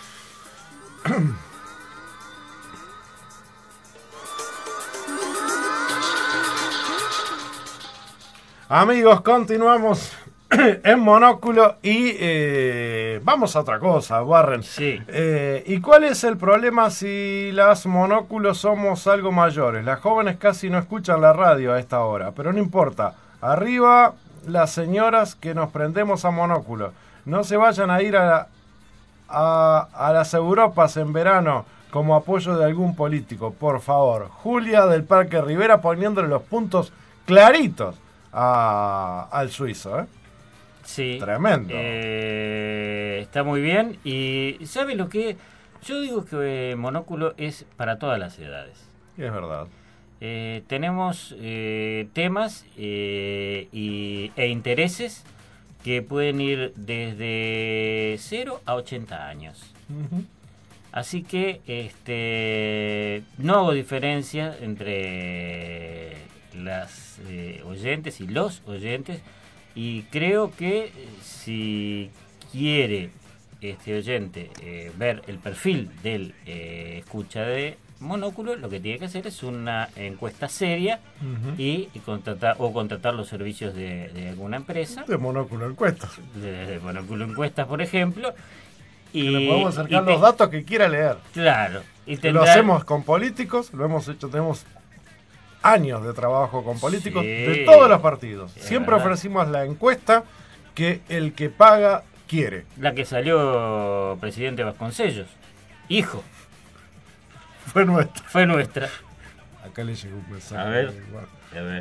[SPEAKER 2] Amigos, continuamos en Monóculo y eh, vamos a otra cosa, Warren.
[SPEAKER 1] Sí.
[SPEAKER 2] Eh, ¿Y cuál es el problema si las monóculos somos algo mayores? Las jóvenes casi no escuchan la radio a esta hora, pero no importa. Arriba las señoras que nos prendemos a monóculo. No se vayan a ir a la... A, a las Europas en verano como apoyo de algún político, por favor. Julia del Parque Rivera poniéndole los puntos claritos a, al suizo, ¿eh?
[SPEAKER 1] Sí.
[SPEAKER 2] Tremendo.
[SPEAKER 1] Eh, está muy bien. Y ¿sabe lo que? Yo digo que eh, Monóculo es para todas las edades.
[SPEAKER 2] Es verdad.
[SPEAKER 1] Eh, tenemos eh, temas eh, y, e intereses que pueden ir desde cero a ochenta años.
[SPEAKER 2] Uh-huh.
[SPEAKER 1] Así que este no hago diferencia entre las eh, oyentes y los oyentes, y creo que si quiere este oyente eh, ver el perfil del eh, escucha de Monóculo, lo que tiene que hacer es una encuesta seria. Uh-huh. y, y contratar o contratar los servicios de, de alguna empresa
[SPEAKER 2] de Monóculo Encuestas,
[SPEAKER 1] de, de Monóculo Encuestas, por ejemplo, y
[SPEAKER 2] que le podemos acercar
[SPEAKER 1] te,
[SPEAKER 2] los datos que quiera leer.
[SPEAKER 1] Claro, y tendrá...
[SPEAKER 2] Lo hacemos con políticos, lo hemos hecho, tenemos años de trabajo con políticos, sí, de todos los partidos. Siempre verdad. Ofrecimos la encuesta que el que paga quiere.
[SPEAKER 1] La que salió presidente Vasconcellos, hijo.
[SPEAKER 2] Fue nuestra.
[SPEAKER 1] Fue nuestra.
[SPEAKER 2] Acá le llegó un mensaje.
[SPEAKER 1] A ver, a ver.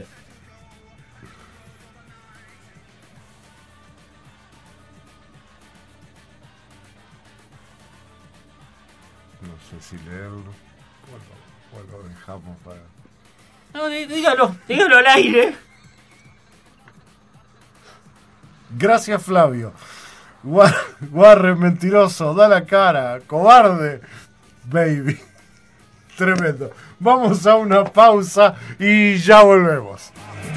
[SPEAKER 2] No sé si leerlo. O lo, o lo dejamos para...
[SPEAKER 1] No, dígalo, dígalo al aire.
[SPEAKER 2] Gracias, Flavio. Warren, mentiroso, da la cara, cobarde, baby. Tremendo. Vamos a una pausa y ya volvemos.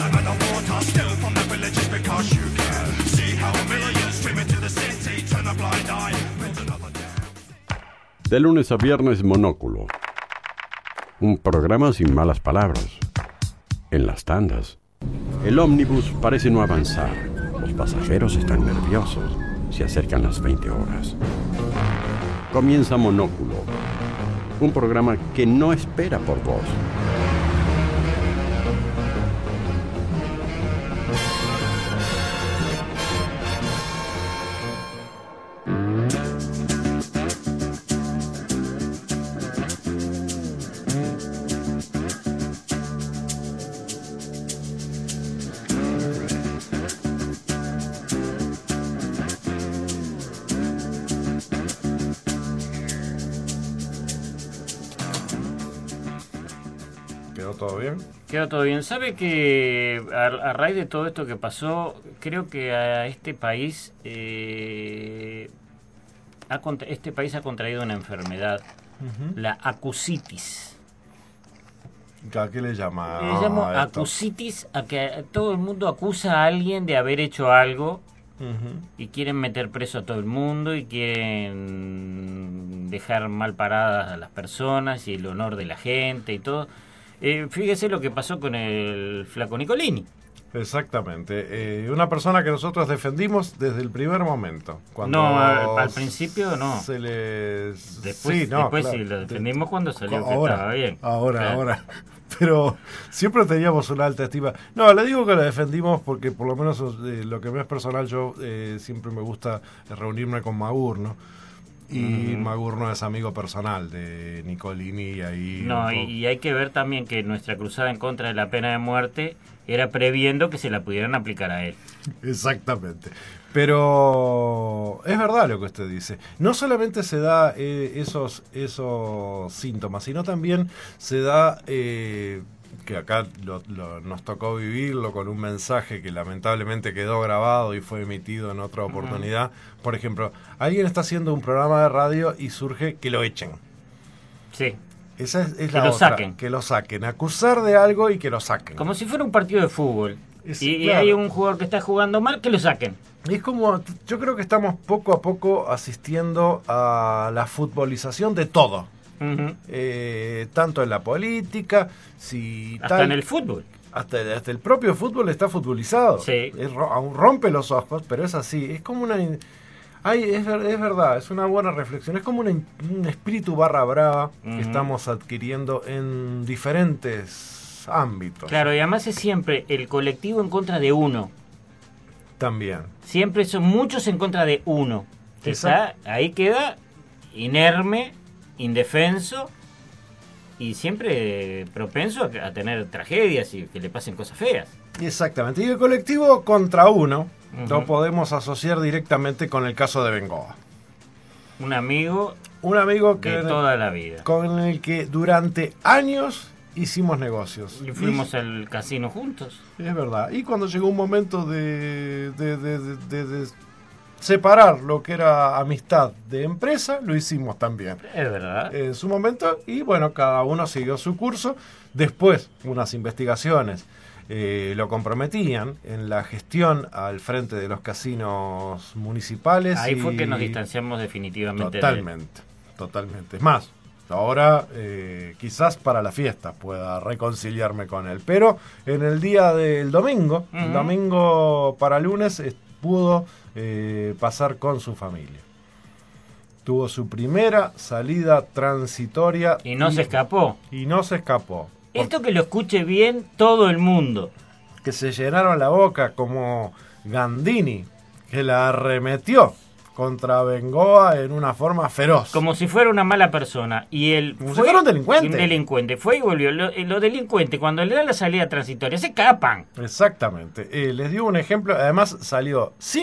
[SPEAKER 4] De lunes a viernes, Monóculo. Un programa sin malas palabras. En las tandas. El ómnibus parece no avanzar. Los Los pasajeros están nerviosos. Se acercan las veinte horas. Comienza Monóculo, un programa que no espera por vos.
[SPEAKER 2] ¿Todo bien?
[SPEAKER 1] Quedó todo bien. ¿Sabe que a, a raíz de todo esto que pasó, creo que a este país eh, ha, este país ha contraído una enfermedad, uh-huh. la acusitis.
[SPEAKER 2] ¿A qué le llama?
[SPEAKER 1] Le llamo a acusitis a que todo el mundo acusa a alguien de haber hecho algo uh-huh. y quieren meter preso a todo el mundo y quieren dejar mal paradas a las personas y el honor de la gente y todo. Eh, fíjese lo que pasó con el flaco Nicolini.
[SPEAKER 2] Exactamente. Eh, una persona que nosotros defendimos desde el primer momento. Cuando
[SPEAKER 1] no, al, al principio no.
[SPEAKER 2] Se les...
[SPEAKER 1] Después sí, no, después claro. sí lo defendimos cuando salió
[SPEAKER 2] ahora,
[SPEAKER 1] que estaba bien.
[SPEAKER 2] Ahora,
[SPEAKER 1] claro.
[SPEAKER 2] ahora. Pero siempre teníamos una alta estima. No, le digo que lo defendimos porque por lo menos eh, lo que me es personal, yo eh, siempre me gusta reunirme con Magur, ¿no? Y mm. Magur no es amigo personal de Nicolini y ahí...
[SPEAKER 1] No, y, y hay que ver también que nuestra cruzada en contra de la pena de muerte era previendo que se la pudieran aplicar a él.
[SPEAKER 2] Exactamente. Pero es verdad lo que usted dice. No solamente se da eh, esos, esos síntomas, sino también se da... Eh, que acá lo, lo, nos tocó vivirlo con un mensaje que lamentablemente quedó grabado y fue emitido en otra oportunidad. Uh-huh. Por ejemplo, alguien está haciendo un programa de radio y surge que lo echen.
[SPEAKER 1] Sí.
[SPEAKER 2] Esa es, es
[SPEAKER 1] que
[SPEAKER 2] la
[SPEAKER 1] lo
[SPEAKER 2] otra,
[SPEAKER 1] saquen.
[SPEAKER 2] Que lo saquen. Acusar de algo y que lo saquen.
[SPEAKER 1] Como si fuera un partido de fútbol. Es, y, claro. y hay un jugador que está jugando mal, que lo saquen.
[SPEAKER 2] Es como, yo creo que estamos poco a poco asistiendo a la futbolización de todo. Uh-huh. Eh, tanto en la política, si
[SPEAKER 1] hasta
[SPEAKER 2] tal,
[SPEAKER 1] en el fútbol.
[SPEAKER 2] Hasta, hasta el propio fútbol está futbolizado.
[SPEAKER 1] Sí.
[SPEAKER 2] Es, aún rompe los ojos, pero es así. Es como una... Ay, es, es verdad, es una buena reflexión. Es como una, un espíritu barra brava uh-huh. que estamos adquiriendo en diferentes ámbitos.
[SPEAKER 1] Claro, y además es siempre el colectivo en contra de uno.
[SPEAKER 2] También.
[SPEAKER 1] Siempre son muchos en contra de uno. Está, ahí queda inerme, indefenso y siempre propenso a, a tener tragedias y que le pasen cosas feas.
[SPEAKER 2] Exactamente. Y el colectivo contra uno uh-huh. lo podemos asociar directamente con el caso de Bengoa.
[SPEAKER 1] Un amigo,
[SPEAKER 2] un amigo que
[SPEAKER 1] de toda la vida.
[SPEAKER 2] Con el que durante años hicimos negocios.
[SPEAKER 1] Y fuimos y, al casino juntos.
[SPEAKER 2] Es verdad. Y cuando llegó un momento de... de, de, de, de, de separar lo que era amistad de empresa, lo hicimos también.
[SPEAKER 1] Es verdad.
[SPEAKER 2] En su momento, y bueno, cada uno siguió su curso. Después, unas investigaciones eh, lo comprometían en la gestión al frente de los casinos municipales.
[SPEAKER 1] Ahí
[SPEAKER 2] y
[SPEAKER 1] fue que nos distanciamos definitivamente.
[SPEAKER 2] Totalmente, de... totalmente. Es más, ahora eh, quizás para la fiesta pueda reconciliarme con él. Pero en el día del domingo, uh-huh. el domingo para lunes, pudo eh, pasar con su familia. Tuvo su primera salida transitoria.
[SPEAKER 1] Y no y, se escapó.
[SPEAKER 2] Y no se escapó.
[SPEAKER 1] Esto que lo escuche bien todo el mundo.
[SPEAKER 2] Que se llenaron la boca como Gandini, que la arremetió contra Bengoa en una forma feroz.
[SPEAKER 1] Como si fuera una mala persona. Y él
[SPEAKER 2] Como
[SPEAKER 1] fue
[SPEAKER 2] si fuera un delincuente.
[SPEAKER 1] Un delincuente. Fue y volvió. Los lo delincuentes, cuando le dan la salida transitoria, se escapan.
[SPEAKER 2] Exactamente. Eh, les dio un ejemplo. Además, salió sin